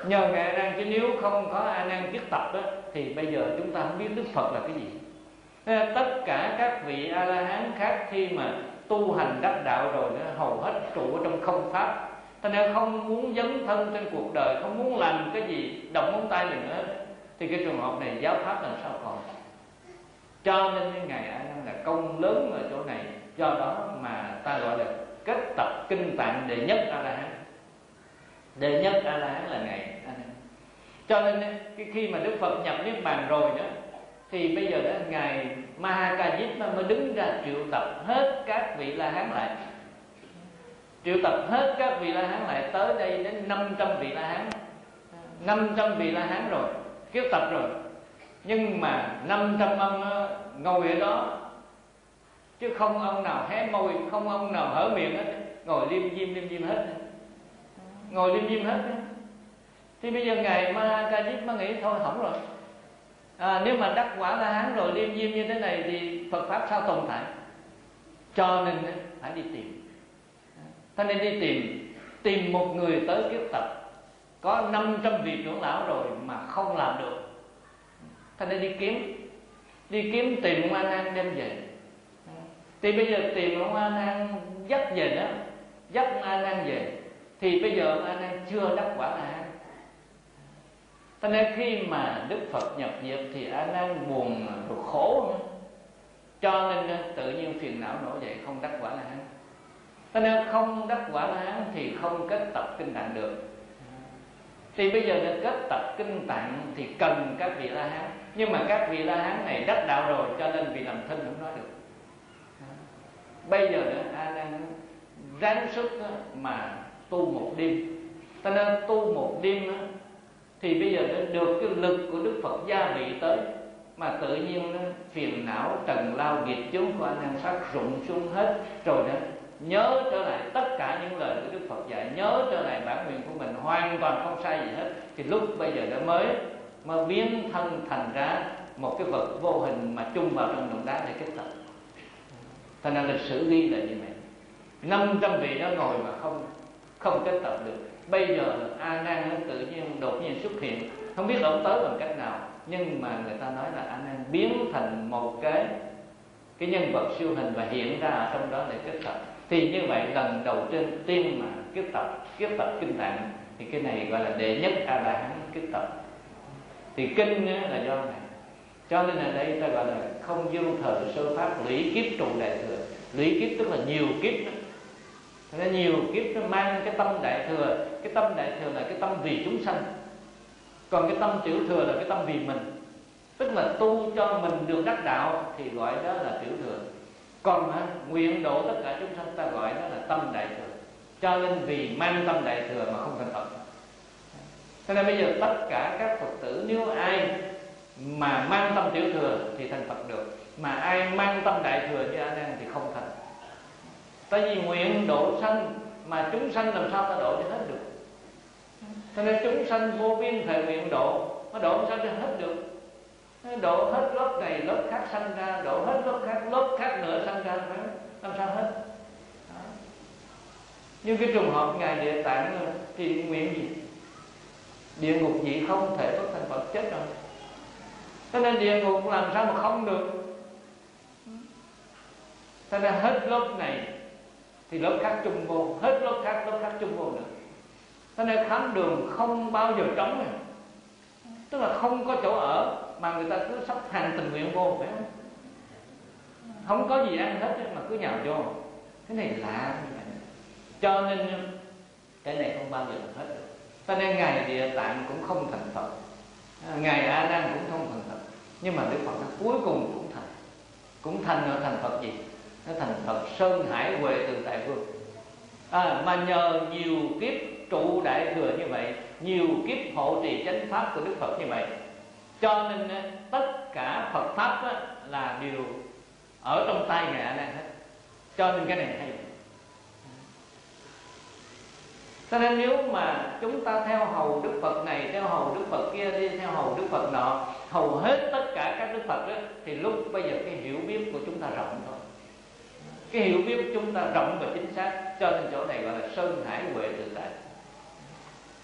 nhờ Ngài A Nan, chứ nếu không có A Nan kiết tập á, thì bây giờ chúng ta không biết Đức Phật là cái gì. Tất cả các vị A La Hán khác khi mà tu hành đắc đạo rồi nó hầu hết trụ ở trong không pháp, cho nên không muốn dấn thân trên cuộc đời, không muốn làm cái gì động ngón tay mình nữa, thì cái trường hợp này giáo pháp làm sao còn. Cho nên Ngài A Nan là công lớn ở chỗ này. Do đó mà ta gọi là kết tập kinh tạng đệ nhất A La Hán. Đệ nhất A La Hán là Ngài A Nan. Cho nên khi mà Đức Phật nhập niết bàn rồi đó, thì bây giờ đó Ngài Ma Ha Ca Diếp mới đứng ra triệu tập hết các vị La Hán lại. Triệu tập hết các vị La Hán lại, tới đây đến 500 vị La Hán. 500 vị La Hán rồi, kiếp tập rồi. Nhưng mà 500 ông ngồi ở đó, chứ không ông nào hé môi, không ông nào hở miệng hết, ngồi liêm diêm hết, ngồi liêm diêm hết. Thì bây giờ Ngài Ma Ha Ca Diếp mới nghĩ thôi hỏng rồi. Nếu mà đắc quả La Hán rồi liêm diêm như thế này thì Phật pháp sao tồn tại? Cho nên phải đi tìm. Thế nên đi tìm một người tới kiếp tập. Có 500 vị trưởng lão rồi mà không làm được. Thế nên đi kiếm tìm ông A Nan đem về. Thì bây giờ tìm ông A Nan dắt về đó, dắt ông A Nan về, thì bây giờ ông A Nan chưa đắc quả La Hán. Thế nên khi mà Đức Phật nhập diệt thì A Nan buồn rồi khổ, cho nên tự nhiên phiền não nổi dậy, không đắc quả La Hán. Thế nên không đắc quả La Hán thì không kết tập kinh tạng được. Thì bây giờ để kết tập kinh tạng thì cần các vị La Hán. Nhưng mà các vị La Hán này đắc đạo rồi, cho nên vì làm thinh không nói được. Bây giờ nữa A Nan ráng sức mà tu một đêm. Cho nên tu một đêm thì bây giờ được cái lực của Đức Phật gia vị tới, mà tự nhiên phiền não trần lao nghiệp chướng của A Nan phát rụng xuống hết rồi đó. Nhớ trở lại tất cả những lời của Đức Phật dạy, nhớ trở lại bản nguyện của mình hoàn toàn không sai gì hết, thì lúc bây giờ đã mới biến thân thành ra một cái vật vô hình mà chung vào trong động đá để kết tập. Thành ra lịch sử ghi là như vậy. 500 vị đó ngồi mà không kết tập được. Bây giờ A Nan tự nhiên đột nhiên xuất hiện, không biết ông tới bằng cách nào, nhưng mà người ta nói là A Nan biến thành một cái nhân vật siêu hình và hiện ra ở trong đó để kết tập. Thì như vậy lần đầu tiên mà kiếp tập kinh tạng, thì cái này gọi là đệ nhất A La Hán kiếp tập. Thì kinh là do này. Cho nên ở đây ta gọi là không dương thời sơ pháp lũy kiếp trụ đại thừa. Lũy kiếp tức là nhiều kiếp đó. Nên nhiều kiếp nó mang cái tâm đại thừa. Cái tâm đại thừa là cái tâm vì chúng sanh, còn cái tâm tiểu thừa là cái tâm vì mình. Tức là tu cho mình được đắc đạo thì gọi đó là tiểu thừa. Còn nguyện độ tất cả chúng sanh ta gọi đó là tâm đại thừa. Cho nên vì mang tâm đại thừa mà không thành Phật. Cho nên bây giờ tất cả các Phật tử, nếu ai mà mang tâm tiểu thừa thì thành Phật được, mà ai mang tâm đại thừa như A Nan thì không thành. Tại vì nguyện độ sanh, mà chúng sanh làm sao ta độ cho hết được? Cho nên chúng sanh vô biên thể nguyện độ, nó độ làm sao cho hết được? Độ hết lớp này lớp khác sanh ra, độ hết lớp khác nữa sanh ra, làm sao hết? Nhưng cái trường hợp Ngài Địa Tạng thì nguyện gì? Địa ngục gì không thể có thành Phật, chết rồi. Cho nên địa ngục làm sao mà không được? Cho nên hết lớp này thì lớp khác chung vô, hết lớp khác chung vô nữa. Cho nên khám đường không bao giờ trống này. Tức là không có chỗ ở mà người ta cứ sắp hàng tình nguyện vô, phải không? Không có gì ăn hết mà cứ nhào vô. Cái này lạ như vậy. Cho nên cái này không bao giờ hết được. Cho nên Ngài Địa Tạng cũng không thành Phật, Ngài A Nan cũng không thành Phật. Nhưng mà Đức Phật cuối cùng cũng thành. Cũng thành Phật gì? Nó thành Phật Sơn Hải Huệ Từ Tại Vương. Mà nhờ nhiều kiếp trụ đại thừa như vậy, nhiều kiếp hộ trì chánh pháp của Đức Phật như vậy, cho nên tất cả Phật pháp là đều ở trong tay Ngài A Nan hết. Cho nên cái này hay. Cho nên nếu mà chúng ta theo hầu Đức Phật này, theo hầu Đức Phật kia, đi theo hầu Đức Phật nọ, hầu hết tất cả các Đức Phật đó, thì lúc bây giờ cái hiểu biết của chúng ta rộng thôi. Cái hiểu biết của chúng ta rộng và chính xác. Cho nên chỗ này gọi là Sơn Hải Huệ Tự Tại.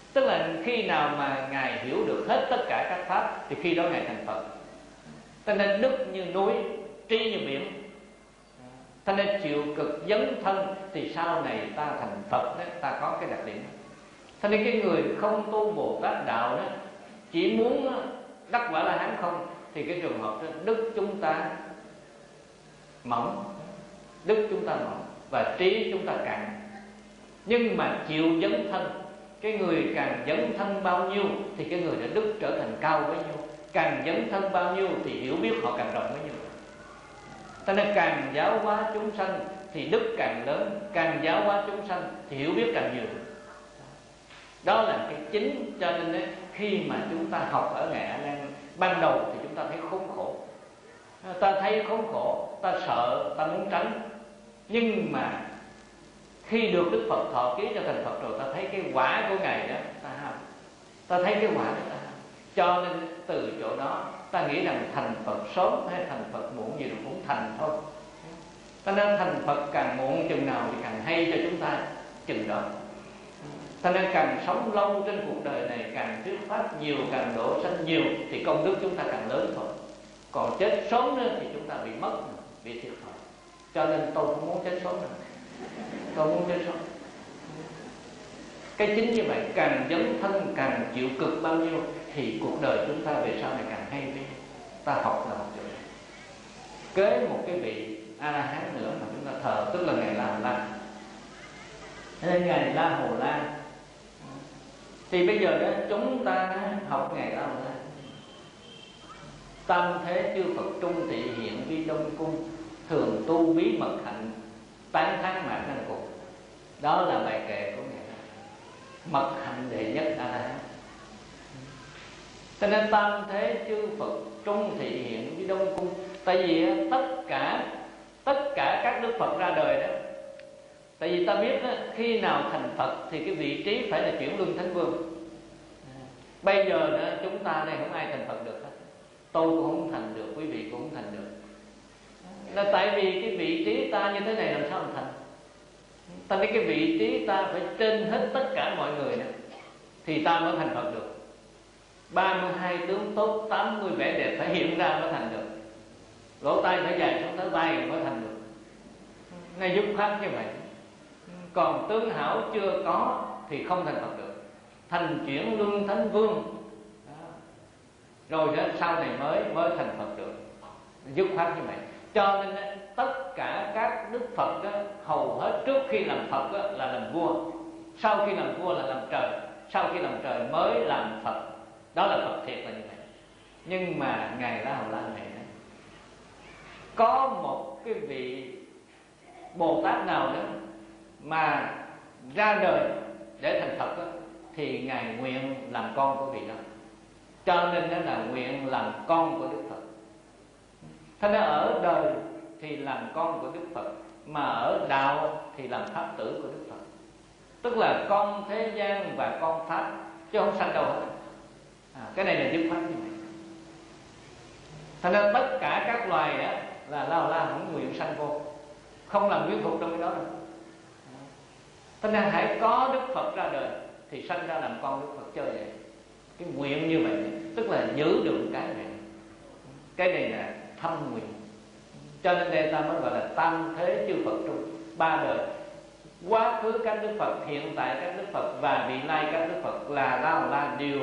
Tức là khi nào mà Ngài hiểu được hết tất cả các pháp thì khi đó Ngài thành Phật. Cho nên đức như núi, trí như biển. Cho nên chịu cực dấn thân thì sau này ta thành Phật đó, ta có cái đặc điểm đó. Cho nên cái người không tu Bồ Tát đạo đó, chỉ muốn đắc quả La Hán không, thì cái trường hợp đó đức chúng ta mỏng, đức chúng ta mỏng và trí chúng ta cạn. Nhưng mà chịu dấn thân, cái người càng dấn thân bao nhiêu thì cái người đã đức trở thành cao bấy nhiêu. Càng dấn thân bao nhiêu thì hiểu biết họ càng rộng bấy nhiêu. Cho nên càng giáo hóa chúng sanh thì đức càng lớn, càng giáo hóa chúng sanh thì hiểu biết càng nhiều. Đó là cái chính. Cho nên khi mà chúng ta học ở Ngài A Nan ban đầu thì chúng ta thấy khốn khổ, ta thấy khốn khổ, ta sợ, ta muốn tránh. Nhưng mà khi được Đức Phật thọ ký cho thành Phật rồi, ta thấy cái quả của Ngài đó, ta thấy cái quả đó ta ham. Cho nên từ chỗ đó ta nghĩ rằng thành Phật sớm hay thành Phật muộn gì cũng thành thôi. Cho nên thành Phật càng muộn chừng nào thì càng hay cho chúng ta chừng đó. Cho nên càng sống lâu trên cuộc đời này, càng thuyết pháp nhiều, càng độ sanh nhiều thì công đức chúng ta càng lớn thôi. Còn chết sớm nữa thì chúng ta bị mất, bị thiệt thòi. Cho nên tôi không muốn chết sớm nữa. Tôi muốn chết sớm. Cái chính như vậy, càng dấn thân, càng chịu cực bao nhiêu thì cuộc đời chúng ta về sau này càng hay đi. Ta học là học chỗ này. Kế một cái vị A-la-hán nữa mà chúng ta thờ, tức là Ngài La Hầu La. Nên Ngài La Hầu La thì bây giờ đó chúng ta học Ngài La Hầu La. Tam thế chư Phật trung thị hiện vi đông cung, thường tu bí mật hạnh, tán thán mạn năng cục. Đó là bài kệ của Ngài. Mật hạnh đệ nhất A-la-hán. Cho nên tam thế chư Phật trung thị hiện với đông cung. Tại vì tất cả các Đức Phật ra đời đó, tại vì ta biết đó, khi nào thành Phật thì cái vị trí phải là chuyển luân thánh vương. Bây giờ đó, chúng ta đây không ai thành Phật được hết. Tôi cũng không thành được, quý vị cũng không thành được. Là tại vì cái vị trí ta như thế này làm sao mà thành. Ta biết cái vị trí ta phải trên hết tất cả mọi người đó, thì ta mới thành Phật được. 32 tướng tốt, 80 vẻ đẹp phải hiện ra mới thành được. Lỗ tai phải dài xuống tới vai mới thành được. Ngay dứt khoát như vậy. Còn tướng hảo chưa có thì không thành Phật được. Thành chuyển luân thánh vương đó. Rồi đó, sau này mới thành Phật được. Dứt khoát như vậy. Cho nên tất cả các Đức Phật đó, hầu hết trước khi làm Phật đó, là làm vua. Sau khi làm vua là làm trời. Sau khi làm trời mới làm Phật. Đó là Phật thiệt là như vậy. Nhưng mà Ngài La Hầu La này đó, có một cái vị Bồ Tát nào đó mà ra đời để thành Phật đó, thì Ngài nguyện làm con của vị đó. Cho nên đó là nguyện làm con của Đức Phật. Thế nên ở đời thì làm con của Đức Phật, mà ở đạo thì làm pháp tử của Đức Phật. Tức là con thế gian và con pháp, chứ không sanh đâu hết. Cái này là dứt khoát như vậy. Thế nên tất cả các loài đó là La Hầu La không nguyện sanh vô, không làm quyến thuộc trong cái đó đâu. Thế nên hãy có Đức Phật ra đời thì sanh ra làm con Đức Phật chơi vậy. Cái nguyện như vậy tức là giữ được cái này. Cái này là thâm nguyện. Cho nên đây ta mới gọi là tam thế chư Phật trung, ba đời. Quá khứ các Đức Phật, hiện tại các Đức Phật và vị lai các Đức Phật là La Hầu La đều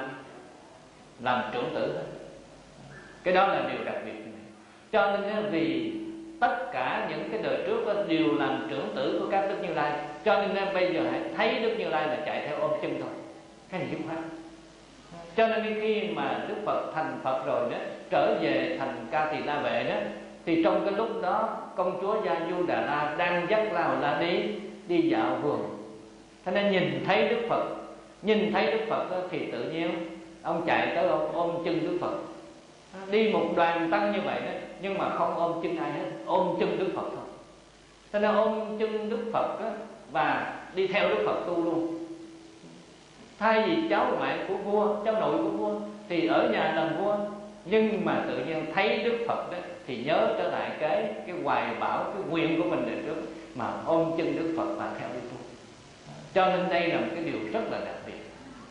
làm trưởng tử hết. Cái đó là điều đặc biệt. Cho nên vì tất cả những cái đời trước đó đều làm trưởng tử của các Đức Như Lai, cho nên bây giờ hãy thấy Đức Như Lai là chạy theo ôm chân thôi. Cái này dứt khoát. Cho nên khi mà Đức Phật thành Phật rồi đó, trở về thành Ca Tỳ La Vệ đó, thì trong cái lúc đó công chúa Gia Du Đà La đang dắt La Hầu La đi dạo vườn. Thế nên nhìn thấy Đức Phật đó, thì tự nhiên ông chạy tới ôm chân Đức Phật. Đi một đoàn tăng như vậy đó, nhưng mà không ôm chân ai hết, ôm chân Đức Phật thôi. Thế nên ôm chân Đức Phật đó, và đi theo Đức Phật tu luôn. Thay vì cháu ngoại của vua, cháu nội của vua thì ở nhà làm vua, nhưng mà tự nhiên thấy Đức Phật đó thì nhớ trở lại cái hoài bão, cái nguyện của mình đời trước, mà ôm chân Đức Phật và theo đi tu. Cho nên đây là một cái điều rất là đặc biệt.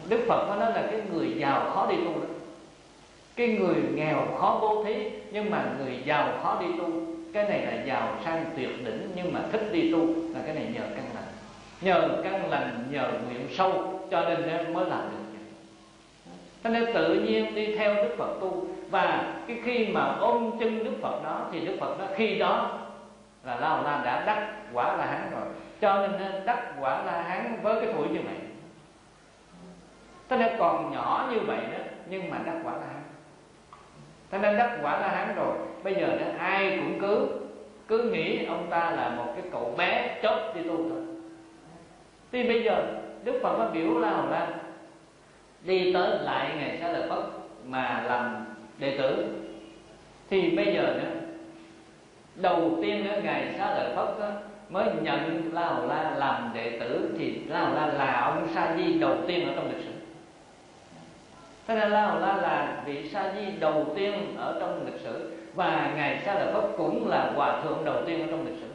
Đức Phật có nói là cái người giàu khó đi tu đó, cái người nghèo khó bố thí, nhưng mà người giàu khó đi tu. Cái này là giàu sang tuyệt đỉnh, nhưng mà thích đi tu là cái này nhờ căn lành. Nhờ căn lành, nhờ nguyện sâu, cho nên mới làm được. Cho nên tự nhiên đi theo Đức Phật tu. Và cái khi mà ôm chân Đức Phật đó, thì Đức Phật đó khi đó là La Hầu La đã đắc quả La Hán rồi. Cho nên đắc quả La Hán với cái tuổi như vậy. Cho nên còn nhỏ như vậy đó, nhưng mà đắc quả La Hán. Cho nên đắc quả La Hán rồi, bây giờ đó ai cũng cứ nghĩ ông ta là một cái cậu bé chót đi tu thôi. Thì bây giờ Đức Phật có biểu La Hầu La đi tới lại Ngài Xá Lợi Phất mà làm đệ tử. Thì bây giờ nữa, đầu tiên nữa Ngài Xá Lợi Phất đó, mới nhận La Hầu La làm đệ tử. Thì La Hầu La là ông Sa Di đầu tiên ở trong lịch sử. Thế nên La Hầu La là vị Sa Di đầu tiên ở trong lịch sử. Và Ngài Xá Lợi Phất cũng là hòa thượng đầu tiên ở trong lịch sử.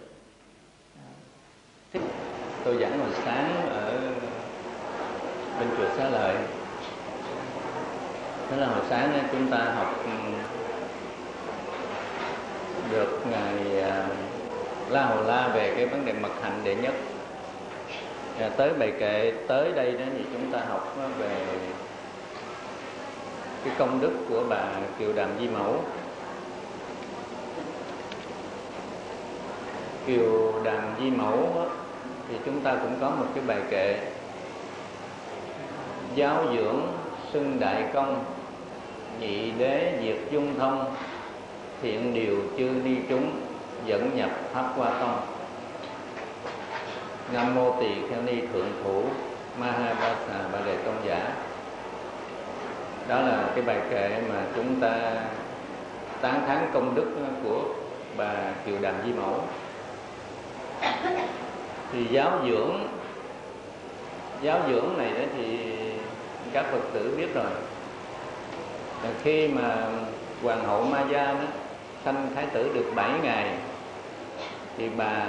Tôi giảng hồi sáng ở bên chùa Xá Lợi. Thế là hồi sáng chúng ta học được Ngài La Hầu La về cái vấn đề mật hạnh đệ nhất. Tới bài kệ tới đây đó thì chúng ta học về cái công đức của bà Kiều Đàm Di Mẫu. Kiều Đàm Di Mẫu đó, thì chúng ta cũng có một cái bài kệ: giáo dưỡng xưng đại công, nhị đế diệt dung thông, thiện điều chư ni chúng, dẫn nhập pháp hoa tông. Nam mô tỳ kheo ni thượng thủ, ma ha ba xà ba đề tôn giả. Đó là cái bài kệ mà chúng ta tán thán công đức của bà Kiều Đàm Di Mẫu. Thì giáo dưỡng này đó thì các Phật tử biết rồi. Là khi mà Hoàng hậu Ma Gia đó sanh thái tử được 7 ngày thì bà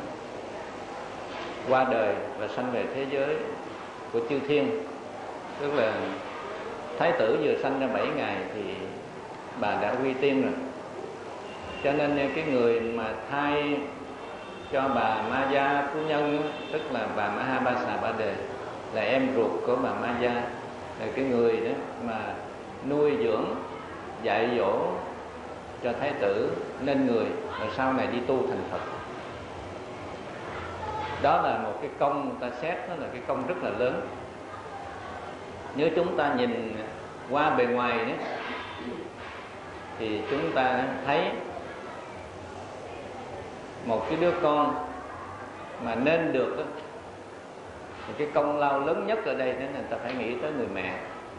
qua đời và sanh về thế giới của chư thiên. Tức là thái tử vừa sanh ra 7 ngày thì bà đã quy tiên rồi. Cho nên cái người mà thay cho bà Ma Gia phu nhân, tức là bà Ma Ha Ba Xà Ba Đề, là em ruột của bà Ma Gia, là cái người đó mà nuôi dưỡng dạy dỗ cho thái tử nên người, rồi sau này đi tu thành Phật. Đó là một cái công ta xét, đó là cái công rất là lớn. Nếu chúng ta nhìn qua bề ngoài đó, thì chúng ta thấy một cái đứa con mà nên được đó, thì cái công lao lớn nhất ở đây đó là ta phải nghĩ tới người mẹ.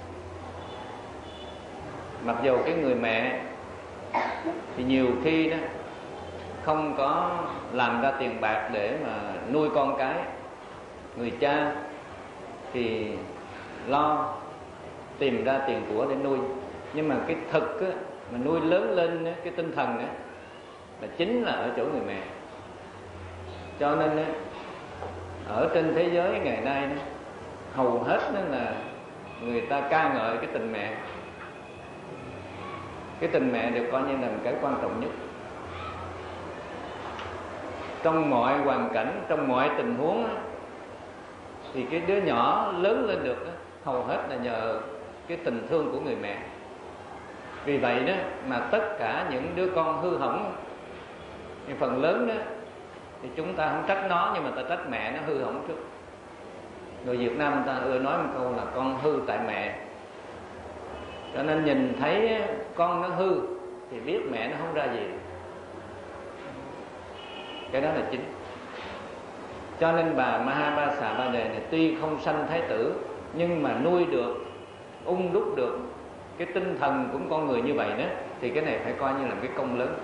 Mặc dù cái người mẹ thì nhiều khi đó không có làm ra tiền bạc để mà nuôi con cái, người cha thì lo tìm ra tiền của để nuôi. Nhưng mà cái thực á, mà nuôi lớn lên á, cái tinh thần á, là chính là ở chỗ người mẹ. Cho nên á, ở trên thế giới ngày nay đó, hầu hết đó là người ta ca ngợi cái tình mẹ. Cái tình mẹ được coi như là một cái quan trọng nhất. Trong mọi hoàn cảnh, trong mọi tình huống đó, thì cái đứa nhỏ lớn lên được đó, hầu hết là nhờ cái tình thương của người mẹ. Vì vậy đó mà tất cả những đứa con hư hỏng, thì phần lớn đó thì chúng ta không trách nó, nhưng mà ta trách mẹ nó hư hỏng trước. Người Việt Nam ta ưa nói một câu là con hư tại mẹ. Cho nên nhìn thấy con nó hư thì biết mẹ nó không ra gì. Cái đó là chính. Cho nên bà Ma Ha Ba Xà Ba Đề này tuy không sanh thái tử, nhưng mà nuôi được, đúc được cái tinh thần của con người như vậy đó, thì cái này phải coi như là một cái công lớn.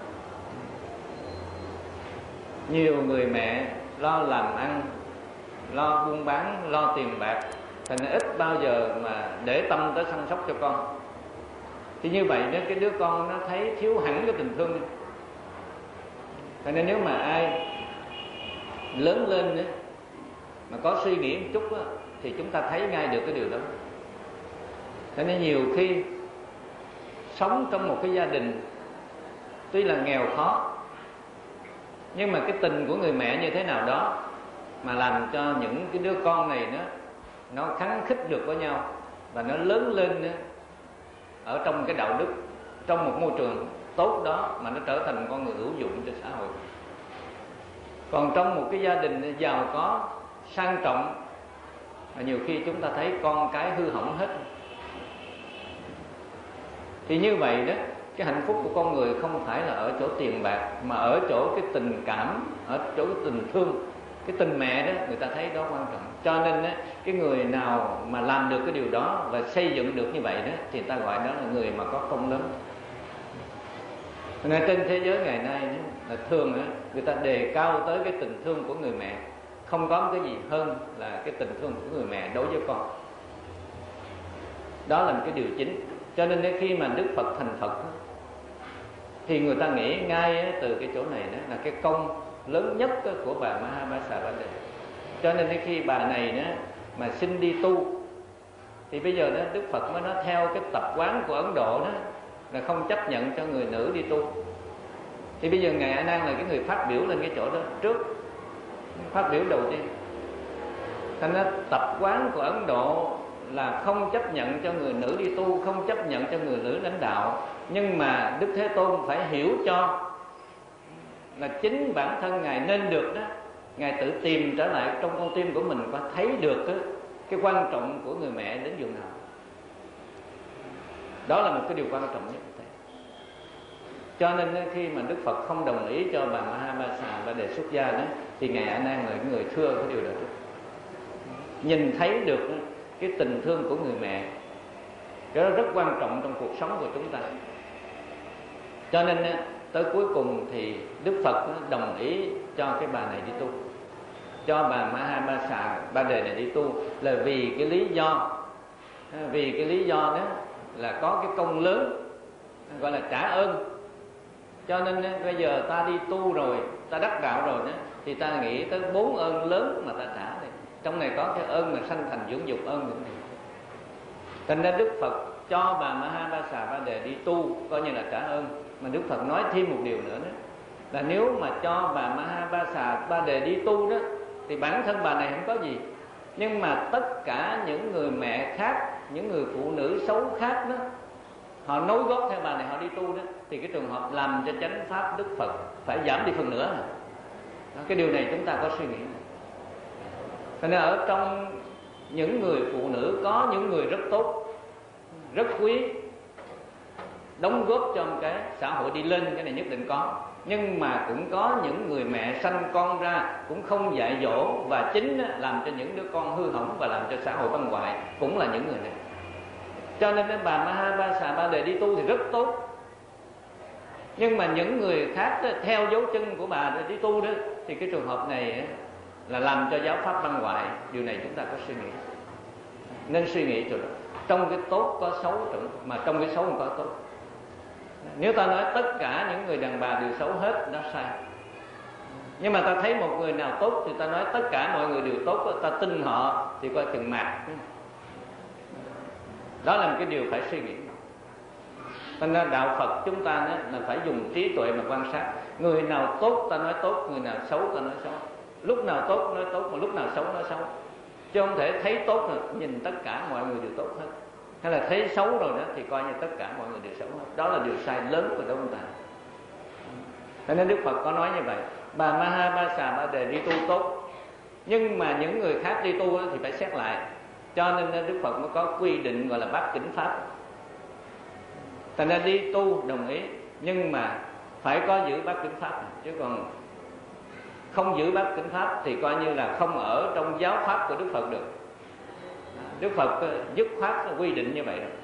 Nhiều người mẹ lo làm ăn, lo buôn bán, lo tiền bạc, thành ra ít bao giờ mà để tâm tới săn sóc cho con. Thì như vậy đó, cái đứa con nó thấy thiếu hẳn cái tình thương. Cho nên nếu mà ai lớn lên nữa mà có suy nghĩ một chút đó, thì chúng ta thấy ngay được cái điều đó. Cho nên nhiều khi sống trong một cái gia đình tuy là nghèo khó, nhưng mà cái tình của người mẹ như thế nào đó mà làm cho những cái đứa con này nó khắng khích được với nhau, và nó lớn lên ở trong cái đạo đức, trong một môi trường tốt đó, mà nó trở thành con người hữu dụng cho xã hội. Còn trong một cái gia đình giàu có, sang trọng, mà nhiều khi chúng ta thấy con cái hư hỏng hết, thì như vậy đó, cái hạnh phúc của con người không phải là ở chỗ tiền bạc, mà ở chỗ cái tình cảm, ở chỗ cái tình thương. Cái tình mẹ đó người ta thấy đó quan trọng. Cho nên đó, cái người nào mà làm được cái điều đó và xây dựng được như vậy đó, thì ta gọi đó là người mà có công lớn. Nên trên thế giới ngày nay đó, là thường đó, người ta đề cao tới cái tình thương của người mẹ. Không có cái gì hơn là cái tình thương của người mẹ đối với con. Đó là một cái điều chính. Cho nên khi mà Đức Phật thành Phật thì người ta nghĩ ngay từ cái chỗ này đó là cái công lớn nhất của bà Mahabasarabade. Cho nên khi bà này đó mà xin đi tu, thì bây giờ đó Đức Phật mới nói theo cái tập quán của Ấn Độ đó là không chấp nhận cho người nữ đi tu. Thì bây giờ Ngài A Nan là cái người phát biểu lên cái chỗ đó trước, phát biểu đầu tiên. Thành ra tập quán của Ấn Độ là không chấp nhận cho người nữ đi tu, không chấp nhận cho người nữ lãnh đạo. Nhưng mà Đức Thế Tôn phải hiểu cho là chính bản thân Ngài nên được đó, Ngài tự tìm trở lại trong con tim của mình và thấy được cái quan trọng của người mẹ đến vùng nào. Đó là một cái điều quan trọng nhất. Cho nên khi mà Đức Phật không đồng ý cho bà Mahabasarabade xuất gia đó, thì Ngài A Nan là người thưa cái điều đó trước. Nhìn thấy được cái tình thương của người mẹ, cái đó rất quan trọng trong cuộc sống của chúng ta. Cho nên tới cuối cùng thì Đức Phật đồng ý cho cái bà này đi tu, cho bà Mahabasarabade này đi tu, là vì cái lý do đó là có cái công lớn, gọi là trả ơn. Cho nên bây giờ ta đi tu rồi, ta đắc đạo rồi đó, thì ta nghĩ tới 4 ơn lớn mà ta trả đây. Trong này có cái ơn mà sanh thành dưỡng dục, ơn những này. Thành ra Đức Phật cho bà Mahabasarabade đi tu coi như là trả ơn. Mà Đức Phật nói thêm một điều nữa đó, là nếu mà cho bà Mahabasarabade đi tu đó, thì bản thân bà này không có gì, nhưng mà tất cả những người mẹ khác, những người phụ nữ xấu khác đó, họ nối gót theo bà này, họ đi tu đó, thì cái trường hợp làm cho chánh pháp Đức Phật phải giảm đi phần nữa. Cái điều này chúng ta có suy nghĩ. Cho nên ở trong những người phụ nữ có những người rất tốt, rất quý, đóng góp cho một cái xã hội đi lên, cái này nhất định có. Nhưng mà cũng có những người mẹ sanh con ra cũng không dạy dỗ, và chính làm cho những đứa con hư hỏng và làm cho xã hội băng hoại cũng là những người này. Cho nên bà Mahabasarabade đi tu thì rất tốt, nhưng mà những người khác đó, theo dấu chân của bà đi tu đó, thì cái trường hợp này là làm cho giáo pháp băng hoại. Điều này chúng ta có suy nghĩ, nên suy nghĩ chỗ đó. Trong cái tốt có xấu, mà trong cái xấu không có tốt. Nếu ta nói tất cả những người đàn bà đều xấu hết, đó sai. Nhưng mà ta thấy một người nào tốt thì ta nói tất cả mọi người đều tốt, ta tin họ thì coi chừng mạt. Đó là một cái điều phải suy nghĩ. Thành ra đạo Phật chúng ta là phải dùng trí tuệ mà quan sát. Người nào tốt ta nói tốt, người nào xấu ta nói xấu. Lúc nào tốt nói tốt, mà lúc nào xấu nói xấu. Chứ không thể thấy tốt rồi nhìn tất cả mọi người đều tốt hết, hay là thấy xấu rồi đó thì coi như tất cả mọi người đều xấu hết. Đó là điều sai lớn của chúng ta. Cho nên Đức Phật có nói như vậy. Bà Mahabasarabade đi tu tốt, nhưng mà những người khác đi tu thì phải xét lại. Cho nên Đức Phật mới có quy định gọi là bát kính pháp. Thành ra đi tu đồng ý, nhưng mà phải có giữ bát kính pháp. Chứ còn không giữ bát kính pháp thì coi như là không ở trong giáo pháp của Đức Phật được. Đức Phật dứt khoát quy định như vậy rồi.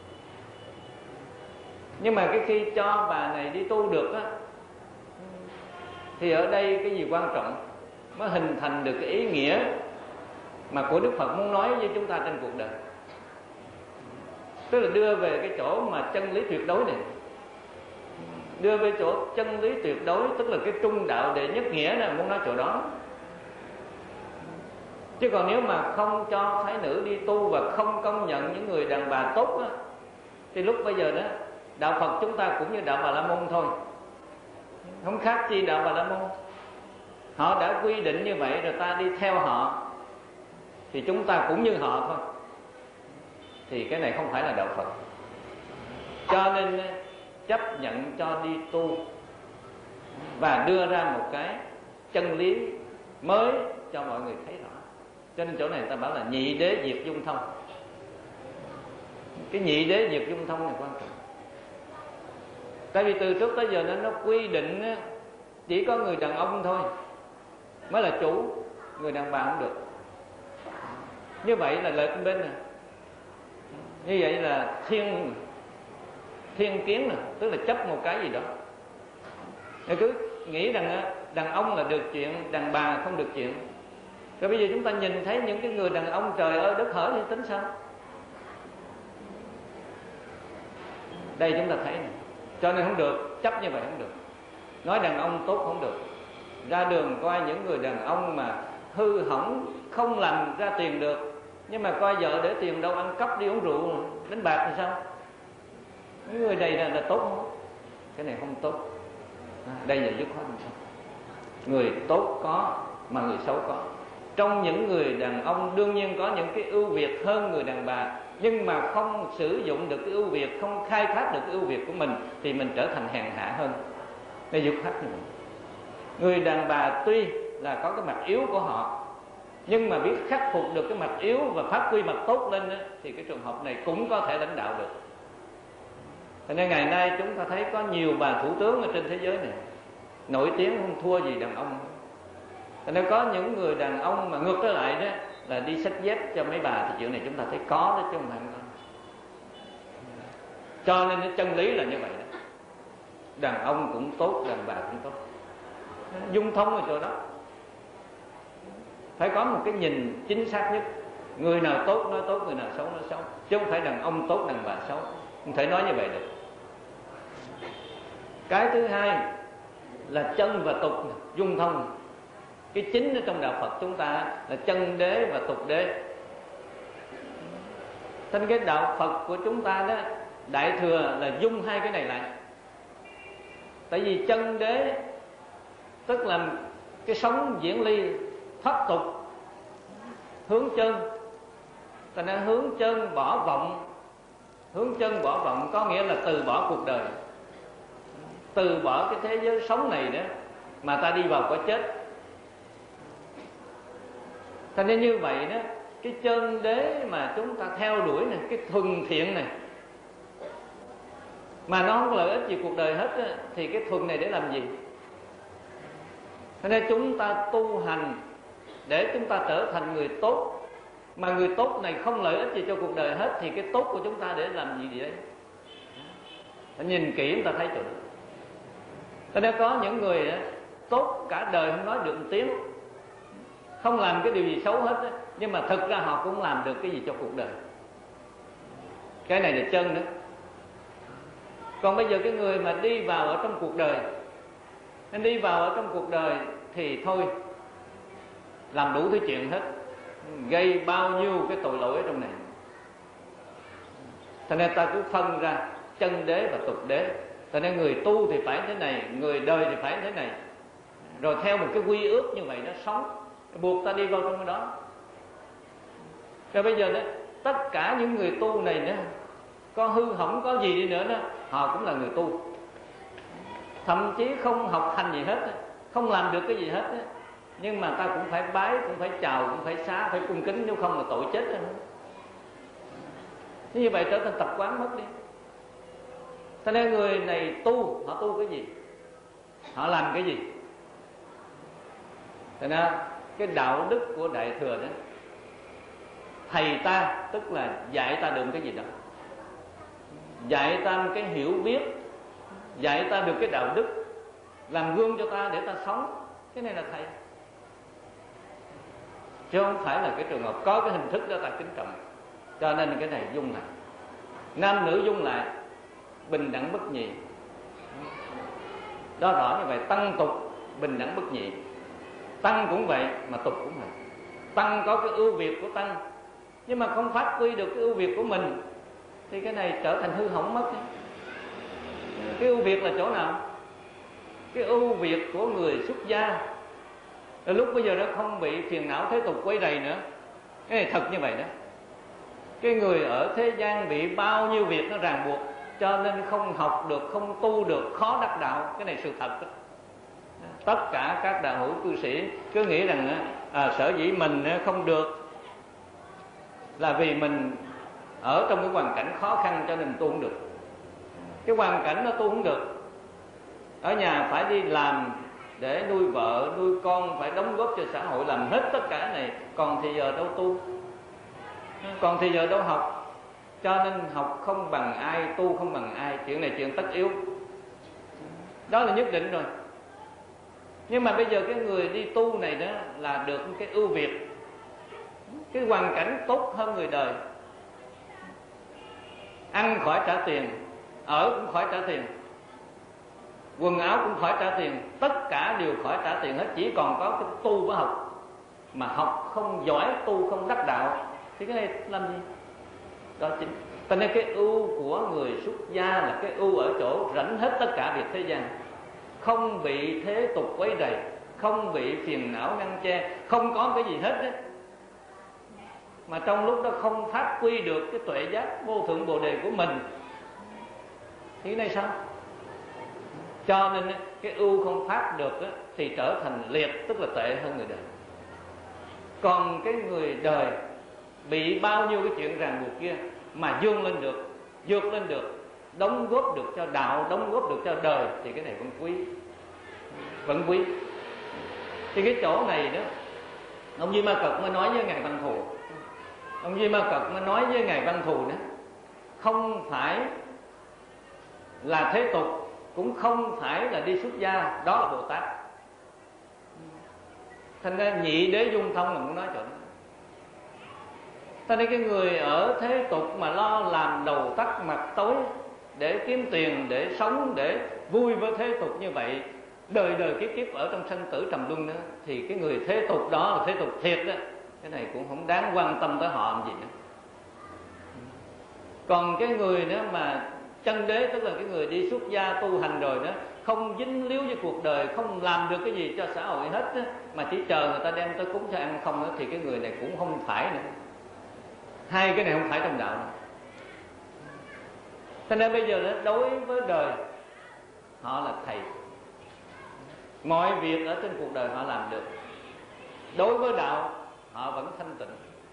Nhưng mà cái khi cho bà này đi tu được á, thì ở đây cái gì quan trọng mới hình thành được cái ý nghĩa mà của Đức Phật muốn nói với chúng ta trên cuộc đời. Tức là đưa về cái chỗ mà chân lý tuyệt đối này, đưa về chỗ chân lý tuyệt đối, tức là cái trung đạo đệ nhất nghĩa này, muốn nói chỗ đó. Chứ còn nếu mà không cho phái nữ đi tu và không công nhận những người đàn bà tốt á, thì lúc bây giờ đó đạo Phật chúng ta cũng như đạo Bà La Môn thôi, không khác chi đạo Bà La Môn. Họ đã quy định như vậy rồi ta đi theo họ, thì chúng ta cũng như họ thôi. Thì cái này không phải là đạo Phật. Cho nên chấp nhận cho đi tu và đưa ra một cái chân lý mới cho mọi người thấy rõ. Cho nên chỗ này ta bảo là nhị đế diệt dung thông. Cái nhị đế diệt dung thông này quan trọng. Tại vì từ trước tới giờ nó quy định chỉ có người đàn ông thôi mới là chủ, người đàn bà không được. Như vậy là lệch bên này. Như vậy là thiên kiến này, tức là chấp một cái gì đó. Nên cứ nghĩ rằng đàn ông là được chuyện, đàn bà không được chuyện. Rồi bây giờ chúng ta nhìn thấy những cái người đàn ông trời ơi đất hỡi thì tính sao? Đây chúng ta thấy này. Cho nên không được, chấp như vậy không được. Nói đàn ông tốt không được. Ra đường coi những người đàn ông mà hư hỏng, không làm ra tiền được, nhưng mà coi vợ để tiền đâu, ăn cắp đi uống rượu đánh bạc thì sao? Những người này là tốt không? Cái này không tốt. Đây là dứt khoát. Người tốt có mà người xấu có. Trong những người đàn ông đương nhiên có những cái ưu việt hơn người đàn bà, nhưng mà không sử dụng được cái ưu việt, không khai thác được cái ưu việt của mình, thì mình trở thành hèn hạ hơn. Đây dứt khoát như vậy. Người đàn bà tuy là có cái mặt yếu của họ, nhưng mà biết khắc phục được cái mặt yếu và phát huy mặt tốt lên đó, thì cái trường hợp này cũng có thể lãnh đạo được. Cho nên ngày nay chúng ta thấy có nhiều bà thủ tướng ở trên thế giới này nổi tiếng không thua gì đàn ông. Cho nên có những người đàn ông mà ngược trở lại đó là đi xách dép cho mấy bà, thì chuyện này chúng ta thấy có đó chứ không phải không có. Cho nên cái chân lý là như vậy đó. Đàn ông cũng tốt, đàn bà cũng tốt. Dung thông ở chỗ đó. Phải có một cái nhìn chính xác nhất. Người nào tốt nói tốt, người nào xấu nói xấu. Chứ không phải đàn ông tốt, đàn bà xấu. Không thể nói như vậy được. Cái thứ hai là chân và tục, dung thông. Cái chính ở trong đạo Phật chúng ta là chân đế và tục đế. Thành cái đạo Phật của chúng ta đó, Đại Thừa là dung hai cái này lại. Tại vì chân đế tức là cái sống diễn ly thoát tục, hướng chân. Thành ra hướng chân bỏ vọng. Hướng chân bỏ vọng có nghĩa là từ bỏ cuộc đời, từ bỏ cái thế giới sống này đó mà ta đi vào cõi chết. Thành nên như vậy đó, cái chân đế mà chúng ta theo đuổi này, cái thuần thiện này, mà nó không lợi ích gì cuộc đời hết á, thì cái thuần này để làm gì? Thế nên chúng ta tu hành để chúng ta trở thành người tốt, mà người tốt này không lợi ích gì cho cuộc đời hết, thì cái tốt của chúng ta để làm gì vậy đấy? Nhìn kỹ chúng ta thấy chỗ đó. Thế nên có những người tốt cả đời không nói được một tiếng, không làm cái điều gì xấu hết á, nhưng mà thực ra họ cũng làm được cái gì cho cuộc đời. Cái này là chân đó. Còn bây giờ cái người mà đi vào ở trong cuộc đời, nên đi vào ở trong cuộc đời thì thôi, làm đủ thứ chuyện hết, gây bao nhiêu cái tội lỗi ở trong này. Cho nên ta cứ phân ra chân đế và tục đế. Cho nên người tu thì phải thế này, người đời thì phải thế này, rồi theo một cái quy ước như vậy nó sống, buộc ta đi vào trong cái đó. Rồi bây giờ đó, tất cả những người tu này nữa, có hư hỏng có gì đi nữa đó, họ cũng là người tu. Thậm chí không học hành gì hết, không làm được cái gì hết, nhưng mà ta cũng phải bái, cũng phải chào, cũng phải xá, phải cung kính, nếu không là tội chết đó. Như vậy trở thành tập quán mất đi. Cho nên người này tu, họ tu cái gì? Họ làm cái gì? Cho nên cái đạo đức của Đại Thừa đó, thầy ta tức là dạy ta được cái gì đó, dạy ta cái hiểu biết, dạy ta được cái đạo đức, làm gương cho ta để ta sống. Cái này là thầy, chứ không phải là cái trường hợp có cái hình thức đó ta kính trọng. Cho nên cái này dung lại, nam nữ dung lại, bình đẳng bất nhị. Đó rõ như vậy. Tăng tục bình đẳng bất nhị, tăng cũng vậy mà tục cũng vậy. tăng có cái ưu việt của tăng, nhưng mà không phát huy được cái ưu việt của mình thì cái này trở thành hư hỏng mất. Cái ưu việt là chỗ nào? Cái ưu việt của người xuất gia là lúc bây giờ nó không bị phiền não thế tục quấy rầy nữa. Cái này thật như vậy đó. Cái người ở thế gian bị bao nhiêu việc nó ràng buộc, cho nên không học được, không tu được, khó đắc đạo. Cái này sự thật đó. Tất cả các đạo hữu cư sĩ cứ nghĩ rằng sở dĩ mình không được là vì mình ở trong cái hoàn cảnh khó khăn cho nên tu không được. Cái hoàn cảnh nó tu không được, ở nhà phải đi làm để nuôi vợ, nuôi con, phải đóng góp cho xã hội, làm hết tất cả này, còn thì giờ đâu tu, còn thì giờ đâu học. Cho nên học không bằng ai, tu không bằng ai. Chuyện này chuyện tất yếu, đó là nhất định rồi. Nhưng mà bây giờ cái người đi tu này đó là được cái ưu việt, cái hoàn cảnh tốt hơn người đời. Ăn khỏi trả tiền, ở cũng khỏi trả tiền, quần áo cũng khỏi trả tiền, tất cả đều khỏi trả tiền hết. Chỉ còn có cái tu với học. Mà học không giỏi, tu không đắc đạo thì cái này làm gì? Đó chính. Cho nên cái ưu của người xuất gia là cái ưu ở chỗ rảnh hết tất cả việc thế gian, không bị thế tục quấy rầy, không bị phiền não ngăn che, không có cái gì hết đấy. Mà trong lúc đó không phát huy được cái tuệ giác vô thượng bồ đề của mình thì cái này sao? Cho nên cái ưu không phát được thì trở thành liệt, tức là tệ hơn người đời. Còn cái người đời bị bao nhiêu cái chuyện ràng buộc kia mà vươn lên được, vượt lên được, đóng góp được cho đạo, đóng góp được cho đời thì cái này vẫn quý, vẫn quý. Thì cái chỗ này đó, ông Di Ma Cật mới nói với ngài Văn Thù, ông Di Ma Cật mới nói với ngài Văn Thù đó, không phải là thế tục, cũng không phải là đi xuất gia, đó là Bồ Tát. Thành ra nhị đế dung thông là muốn nói chỗ đó. Cho nên cái người ở thế tục mà lo làm đầu tắt mặt tối để kiếm tiền, để sống, để vui với thế tục như vậy, đời đời kiếp kiếp ở trong sanh tử trầm luân nữa, thì cái người thế tục đó là thế tục thiệt đó. Cái này cũng không đáng quan tâm tới họ làm gì nữa. Còn cái người nữa mà chân đế, tức là cái người đi xuất gia tu hành rồi đó, không dính líu với cuộc đời, không làm được cái gì cho xã hội hết đó, mà chỉ chờ người ta đem tới cúng cho ăn không đó, thì cái người này cũng không phải nữa. Hai cái này không phải trong đạo nữa. Cho nên bây giờ đó, đối với đời họ là thầy, mọi việc ở trên cuộc đời họ làm được. Đối với đạo họ vẫn thanh tịnh.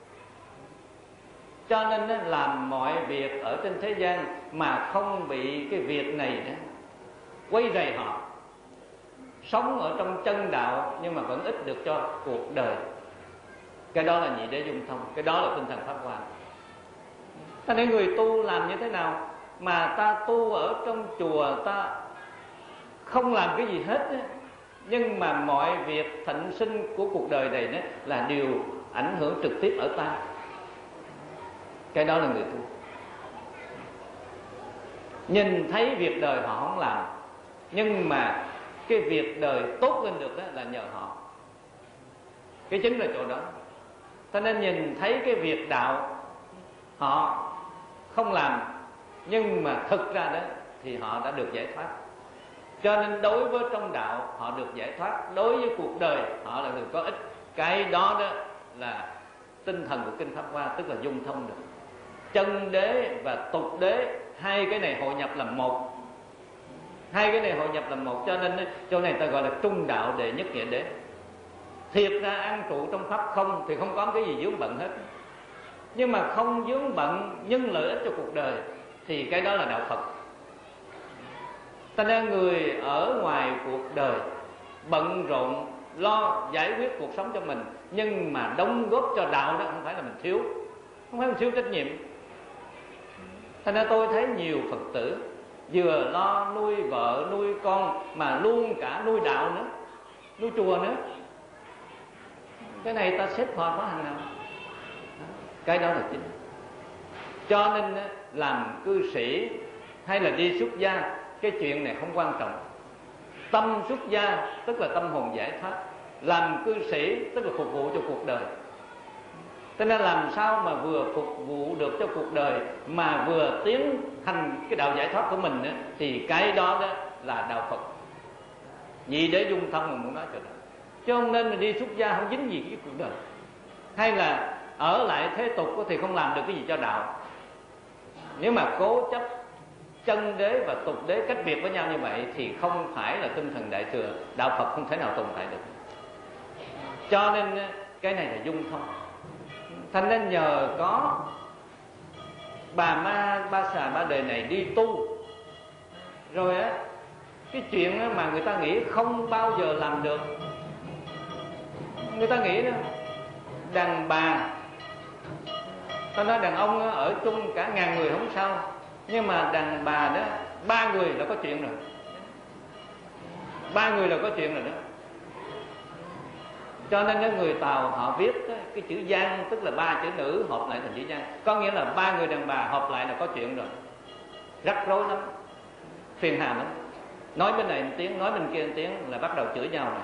Cho nên nó làm mọi việc ở trên thế gian mà không bị cái việc này đó quấy rầy họ. Sống ở trong chân đạo nhưng mà vẫn ích được cho cuộc đời. Cái đó là nhị đế dung thông, cái đó là tinh thần pháp hoa. Cho nên người tu làm như thế nào mà ta tu ở trong chùa, ta không làm cái gì hết á, nhưng mà mọi việc thịnh sinh của cuộc đời này đó là điều ảnh hưởng trực tiếp ở ta. Cái đó là người tu. Nhìn thấy việc đời họ không làm, nhưng mà cái việc đời tốt lên được đó là nhờ họ. Cái chính là chỗ đó. Cho nên nhìn thấy cái việc đạo họ không làm, nhưng mà thực ra đó thì họ đã được giải thoát. Cho nên đối với trong đạo họ được giải thoát, đối với cuộc đời họ là người có ích. Cái đó đó là tinh thần của Kinh Pháp Hoa, tức là dung thông được. Chân đế và tục đế, hai cái này hội nhập làm một. Hai cái này hội nhập làm một, cho nên chỗ này ta gọi là trung đạo đệ nhất nghĩa đế. Thiệt ra an trụ trong pháp không thì không có cái gì vướng bận hết. Nhưng mà không vướng bận nhưng lợi ích cho cuộc đời thì cái đó là đạo Phật. Ta nên người ở ngoài cuộc đời bận rộn lo giải quyết cuộc sống cho mình, nhưng mà đóng góp cho đạo đó không phải là mình thiếu, không phải mình thiếu trách nhiệm. Thành ra tôi thấy nhiều Phật tử vừa lo nuôi vợ nuôi con mà luôn cả nuôi đạo nữa, nuôi chùa nữa. Cái này ta xếp họ có hành nào? Cái đó là chính. Cho nên làm cư sĩ hay là đi xuất gia, cái chuyện này không quan trọng. Tâm xuất gia tức là tâm hồn giải thoát, làm cư sĩ tức là phục vụ cho cuộc đời. Cho nên làm sao mà vừa phục vụ được cho cuộc đời mà vừa tiến hành cái đạo giải thoát của mình đó, thì cái đó là đạo Phật. Nhị đế dung thông mà muốn nói cho đó. Chứ không nên đi xuất gia không dính gì với cuộc đời, hay là ở lại thế tục thì không làm được cái gì cho đạo. Nếu mà cố chấp chân đế và tục đế cách biệt với nhau như vậy thì không phải là tinh thần đại thừa, đạo Phật không thể nào tồn tại được. Cho nên cái này là dung thông. Thành nên nhờ có bà Ma Ba Xà Ba Đề này đi tu rồi á, cái chuyện mà người ta nghĩ không bao giờ làm được. Người ta nghĩ đó, đàn bà, ta nói đàn ông ở chung cả ngàn người không sao, nhưng mà đàn bà đó 3 người là có chuyện rồi. 3 người là có chuyện rồi đó. Cho nên người Tàu họ viết cái chữ Giang, tức là 3 chữ nữ hợp lại thành chữ Giang, có nghĩa là 3 người đàn bà hợp lại là có chuyện rồi. Rắc rối lắm, phiền hà lắm. Nói bên này một tiếng, nói bên kia một tiếng là bắt đầu chửi nhau rồi.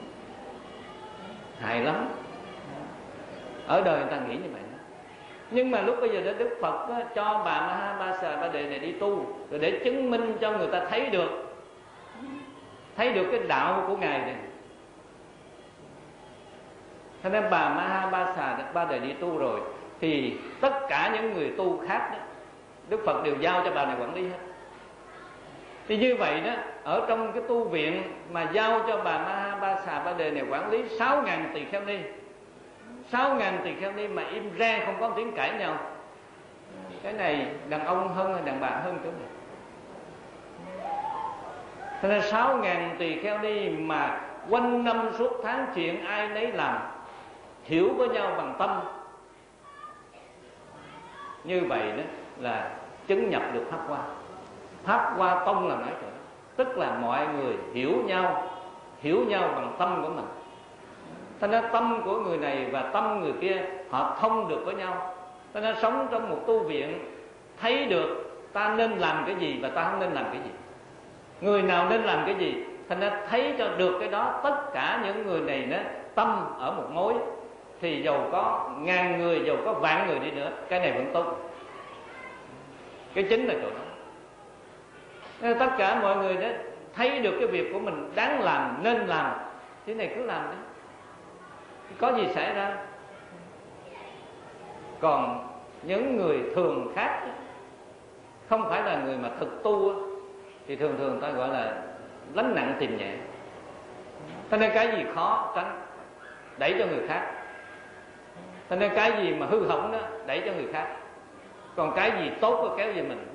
Hại lắm. Ở đời người ta nghĩ như vậy. Nhưng mà lúc bây giờ Đức Phật cho bà Ma Ba Xà Ba Đề này đi tu, rồi để chứng minh cho người ta thấy được cái đạo của Ngài này. Cho nên bà Ma Ba Xà Ba Đề đi tu rồi thì tất cả những người tu khác đó, Đức Phật đều giao cho bà này quản lý hết. Thì như vậy đó, ở trong cái tu viện mà giao cho bà Ma Ba Xà Ba Đề này quản lý 6.000 tỳ kheo ni, 6.000 tỳ kheo ni mà im re không có tiếng cãi nhau. Cái này đàn ông hơn hay đàn bà hơn chỗ này. Cho nên 6.000 tỳ kheo ni mà quanh năm suốt tháng chuyện ai nấy làm, hiểu với nhau bằng tâm. Như vậy đó là chứng nhập được Pháp Hoa. Pháp Hoa Tông là nói rồi, tức là mọi người hiểu nhau bằng tâm của mình. Cho nên tâm của người này và tâm người kia họ thông được với nhau. Cho nên sống trong một tu viện thấy được ta nên làm cái gì và ta không nên làm cái gì, người nào nên làm cái gì. Cho nên thấy cho được cái đó, tất cả những người này đó tâm ở một mối, thì dầu có 1.000 người, dầu có 1.000 người đi nữa, cái này vẫn tốt. Cái chính là chỗ đó. Nên tất cả mọi người đó thấy được cái việc của mình đáng làm, nên làm, thế này cứ làm đi, có gì xảy ra. Còn những người thường khác không phải là người mà thực tu thì thường ta gọi là lánh nặng tìm nhẹ. Cho nên cái gì khó tránh, đẩy cho người khác. Cho nên cái gì mà hư hỏng đó đẩy cho người khác, còn cái gì tốt kéo về mình.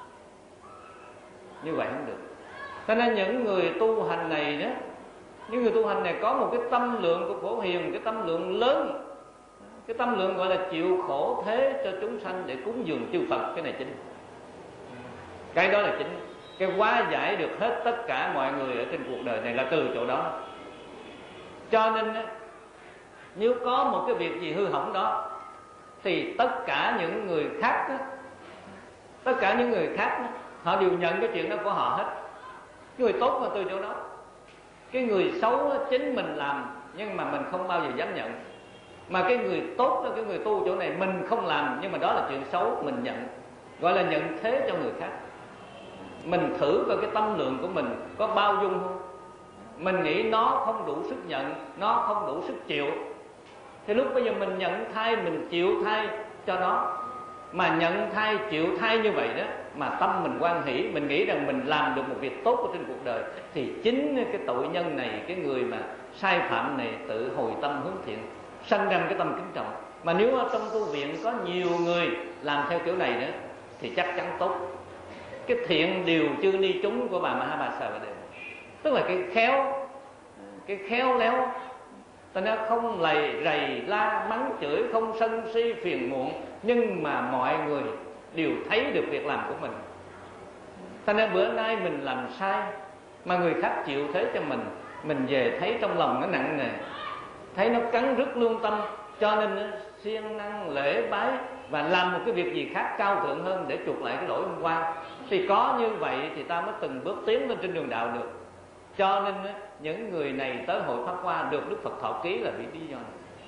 Như vậy không được. Cho nên những người tu hành này đó, những người tu hành này có một cái tâm lượng của Phổ Hiền, cái tâm lượng lớn, cái tâm lượng gọi là chịu khổ thế cho chúng sanh để cúng dường chư Phật. Cái này chính, cái đó là chính. Cái hóa giải được hết tất cả mọi người ở trên cuộc đời này là từ chỗ đó. Cho nên nếu có một cái việc gì hư hỏng đó thì tất cả những người khác đó, tất cả những người khác đó, họ đều nhận cái chuyện đó của họ hết. Người tốt là từ chỗ đó. Cái người xấu đó, chính mình làm nhưng mà mình không bao giờ dám nhận. Mà cái người tốt đó, cái người tu chỗ này mình không làm nhưng mà đó là chuyện xấu, mình nhận, gọi là nhận thế cho người khác. Mình thử coi cái tâm lượng của mình có bao dung không. Mình nghĩ nó không đủ sức nhận, nó không đủ sức chịu, thì lúc bây giờ mình nhận thay, mình chịu thay cho nó. Mà nhận thay, chịu thay như vậy đó, mà tâm mình hoan hỷ, mình nghĩ rằng mình làm được một việc tốt ở trên cuộc đời, thì chính cái tội nhân này, cái người mà sai phạm này tự hồi tâm hướng thiện, sanh ra cái tâm kính trọng. Mà nếu ở trong tu viện có nhiều người làm theo kiểu này nữa thì chắc chắn tốt. Cái thiện điều chư ni chúng của bà Ma Ba Xà Ba Đề, tức là cái khéo léo, ta nói không lầy rầy la mắng chửi, không sân si phiền muộn, nhưng mà mọi người đều thấy được việc làm của mình. Ta nói bữa nay mình làm sai mà người khác chịu thế cho mình về thấy trong lòng nó nặng nề, thấy nó cắn rứt lương tâm, cho nên nó siêng năng lễ bái và làm một cái việc gì khác cao thượng hơn để chuộc lại cái lỗi hôm qua. Thì có như vậy thì ta mới từng bước tiến lên trên đường đạo được. Cho nên những người này tới hội Pháp Hoa được Đức Phật thọ ký là vì lý do này.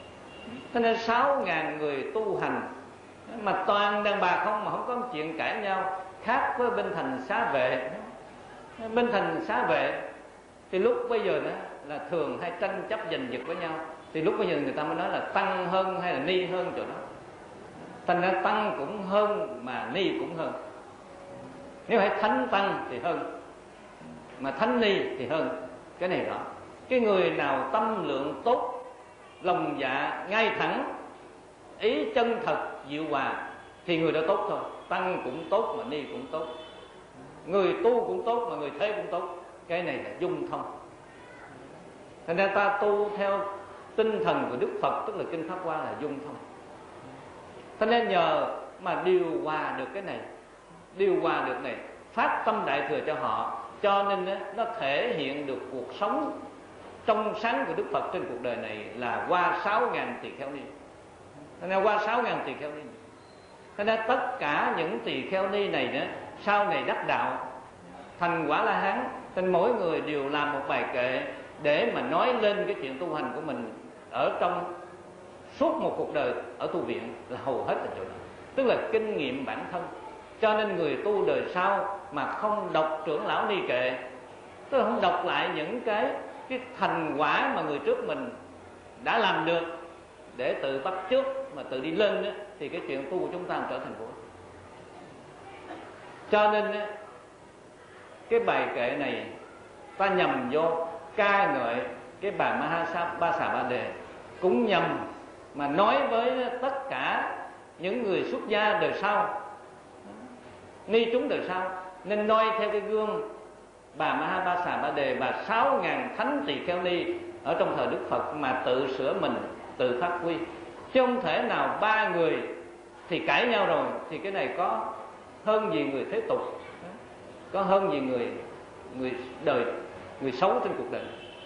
Cho nên 6.000 người tu hành mà toàn đàn bà không, mà không có chuyện cãi nhau. Khác với bên thành xá vệ. Bên thành xá vệ thì lúc bây giờ đó là thường hay tranh chấp giành giật với nhau. Thì lúc bây giờ người ta mới nói là tăng hơn hay là ni hơn chỗ đó. Thành ra tăng cũng hơn mà ni cũng hơn. Nếu phải thánh tăng thì hơn, mà thánh ni thì hơn. Cái này đó. Cái người nào tâm lượng tốt, lòng dạ ngay thẳng, ý chân thật, dịu hòa thì người đó tốt thôi. Tăng cũng tốt mà ni cũng tốt, người tu cũng tốt mà người thế cũng tốt. Cái này là dung thông. Thành ra ta tu theo tinh thần của Đức Phật, tức là Kinh Pháp Hoa, là dung thông. Thành ra nhờ mà điều hòa được cái này, điều hòa được này, phát tâm đại thừa cho họ, cho nên nó thể hiện được cuộc sống trong sáng của Đức Phật trên cuộc đời này là qua 6.000 tỳ kheo ni. Thành ra qua 6.000 tỳ kheo ni. Thành ra tất cả những tỳ kheo ni này đó, sau này đắc đạo thành Quả La Hán, nên mỗi người đều làm một bài kệ để mà nói lên cái chuyện tu hành của mình ở trong suốt một cuộc đời ở tu viện, là hầu hết là chỗ đó, tức là kinh nghiệm bản thân. Cho nên người tu đời sau mà không đọc trưởng lão ni kệ, tức là không đọc lại những cái thành quả mà người trước mình đã làm được để tự bắt chước mà tự đi lên đó, thì cái chuyện tu của chúng ta trở thành vô ích. Cho nên cái bài kệ này ta nhầm vô ca ngợi cái bà Ba Xà Ba Đề, cũng nhầm mà nói với tất cả những người xuất gia đời sau, ni chúng đời sau, nên noi theo cái gương bà Ba Xà Ba Đề và 6.000 thánh tỳ kheo ni ở trong thời Đức Phật mà tự sửa mình, tự phát huy. Chứ không thể nào ba người thì cãi nhau rồi thì cái này có hơn gì người thế tục, có hơn gì người đời, người xấu trên cuộc đời.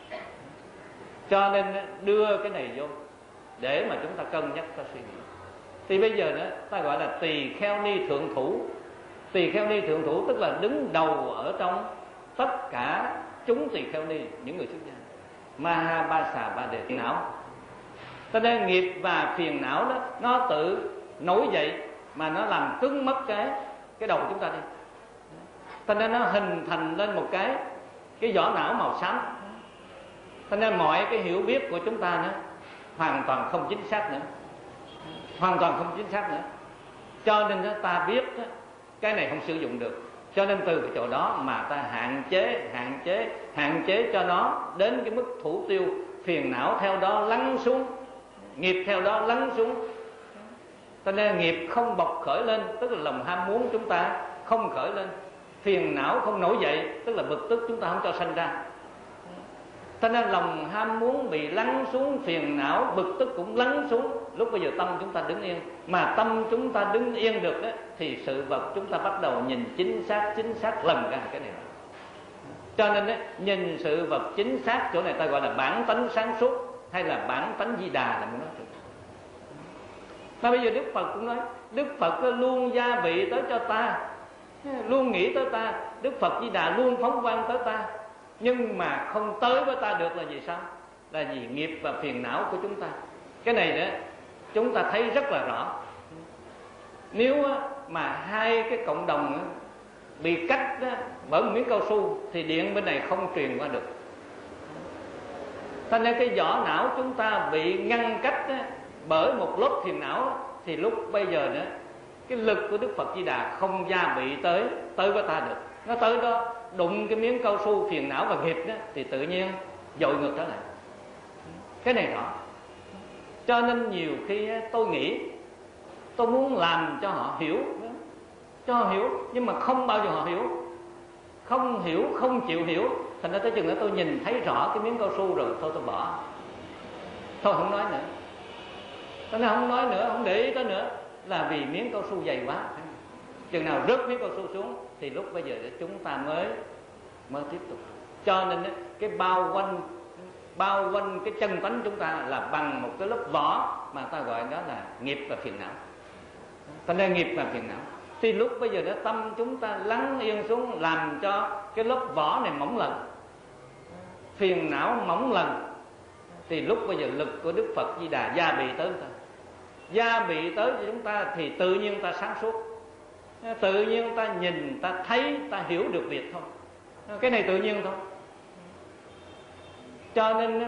Cho nên đưa cái này vô để mà chúng ta cân nhắc, ta suy nghĩ. Thì bây giờ đó ta gọi là tỳ kheo ni thượng thủ. Tỳ kheo ni thượng thủ tức là đứng đầu ở trong tất cả chúng tỳ kheo ni, những người xuất gia. Maha Ba Xà Ba Đề não. Cho nên nghiệp và phiền não đó nó tự nổi dậy mà nó làm cứng mất cái đầu của chúng ta đi. Cho nên nó hình thành lên một cái vỏ não màu xám. Cho nên mọi cái hiểu biết của chúng ta nữa hoàn toàn không chính xác nữa, hoàn toàn không chính xác nữa. Cho nên ta biết cái này không sử dụng được. Cho nên từ cái chỗ đó mà ta hạn chế cho nó đến cái mức thủ tiêu, phiền não theo đó lắng xuống, nghiệp theo đó lắng xuống. Cho nên nghiệp không bộc khởi lên, tức là lòng ham muốn chúng ta không khởi lên. Phiền não không nổi dậy, tức là bực tức chúng ta không cho sanh ra. Cho nên lòng ham muốn bị lắng xuống, phiền não, bực tức cũng lắng xuống. Lúc bây giờ tâm chúng ta đứng yên. Mà tâm chúng ta đứng yên được đó, thì sự vật chúng ta bắt đầu nhìn chính xác lần ra cái này. Cho nên đó, nhìn sự vật chính xác, chỗ này ta gọi là bản tánh sáng suốt, hay là bản tánh Di Đà là muốn nói được. Mà bây giờ Đức Phật cũng nói, Đức Phật luôn gia vị tới cho ta, luôn nghĩ tới ta. Đức Phật Di Đà luôn phóng quang tới ta. Nhưng mà không tới với ta được là vì sao? Là vì nghiệp và phiền não của chúng ta. Cái này đó chúng ta thấy rất là rõ. Nếu mà hai cái cộng đồng bị cách bởi một miếng cao su thì điện bên này không truyền qua được. Cho nên cái vỏ não chúng ta bị ngăn cách bởi một lớp phiền não, thì lúc bây giờ nữa cái lực của Đức Phật Di Đà không gia bị tới với ta được. Nó tới đó đụng cái miếng cao su phiền não và nghiệp đó, thì tự nhiên dội ngược trở lại. Cái này rõ. Cho nên nhiều khi tôi nghĩ tôi muốn làm cho họ hiểu, nhưng mà không bao giờ họ hiểu. Không chịu hiểu. Thành ra tới chừng đó tôi nhìn thấy rõ cái miếng cao su rồi, thôi tôi bỏ, thôi không nói nữa. Tôi không nói nữa, không để ý tới nữa, là vì miếng cao su dày quá. Chừng nào rớt miếng cao su xuống thì lúc bây giờ chúng ta mới tiếp tục. Cho nên cái bao quanh cái chân tánh chúng ta là bằng một cái lớp vỏ mà ta gọi đó là nghiệp và phiền não. Cho nên nghiệp và phiền não, thì lúc bây giờ đó tâm chúng ta lắng yên xuống, làm cho cái lớp vỏ này mỏng lần, phiền não mỏng lần, thì lúc bây giờ lực của Đức Phật Di Đà gia bị tới ta, gia bị tới cho chúng ta, thì tự nhiên ta sáng suốt, tự nhiên ta nhìn, ta thấy, ta hiểu được việc thôi. Cái này tự nhiên thôi. Cho nên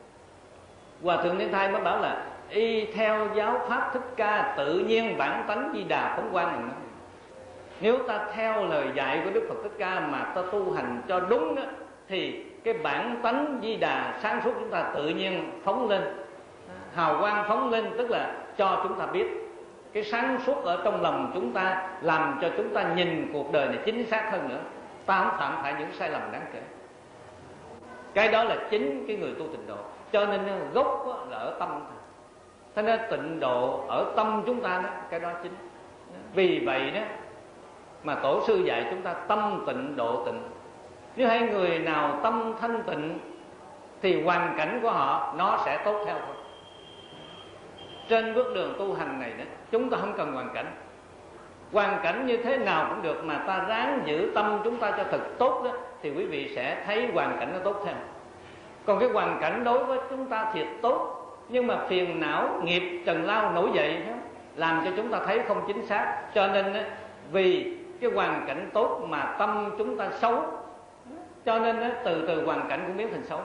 Hòa Thượng Niên Thai mới bảo là y theo giáo pháp Thích Ca, tự nhiên bản tánh Di Đà phóng quang mình. Nếu ta theo lời dạy của Đức Phật Thích Ca mà ta tu hành cho đúng đó, thì cái bản tánh Di Đà sáng suốt chúng ta tự nhiên phóng lên, hào quang phóng lên, tức là cho chúng ta biết cái sáng suốt ở trong lòng chúng ta, làm cho chúng ta nhìn cuộc đời này chính xác hơn nữa. Ta không phạm phải những sai lầm đáng kể. Cái đó là chính cái người tu tịnh độ. Cho nên gốc là ở tâm ta. Thế nên tịnh độ ở tâm chúng ta đó, cái đó chính. Vì vậy đó mà tổ sư dạy chúng ta tâm tịnh độ tịnh. Nếu hai người nào tâm thanh tịnh thì hoàn cảnh của họ nó sẽ tốt theo thôi. Trên bước đường tu hành này đó, chúng ta không cần hoàn cảnh. Hoàn cảnh như thế nào cũng được, mà ta ráng giữ tâm chúng ta cho thật tốt đó, thì quý vị sẽ thấy hoàn cảnh nó tốt theo. Còn cái hoàn cảnh đối với chúng ta thiệt tốt, nhưng mà phiền não, nghiệp, trần lao nổi dậy đó, làm cho chúng ta thấy không chính xác. Cho nên vì cái hoàn cảnh tốt mà tâm chúng ta xấu, cho nên từ từ hoàn cảnh cũng biến thành xấu.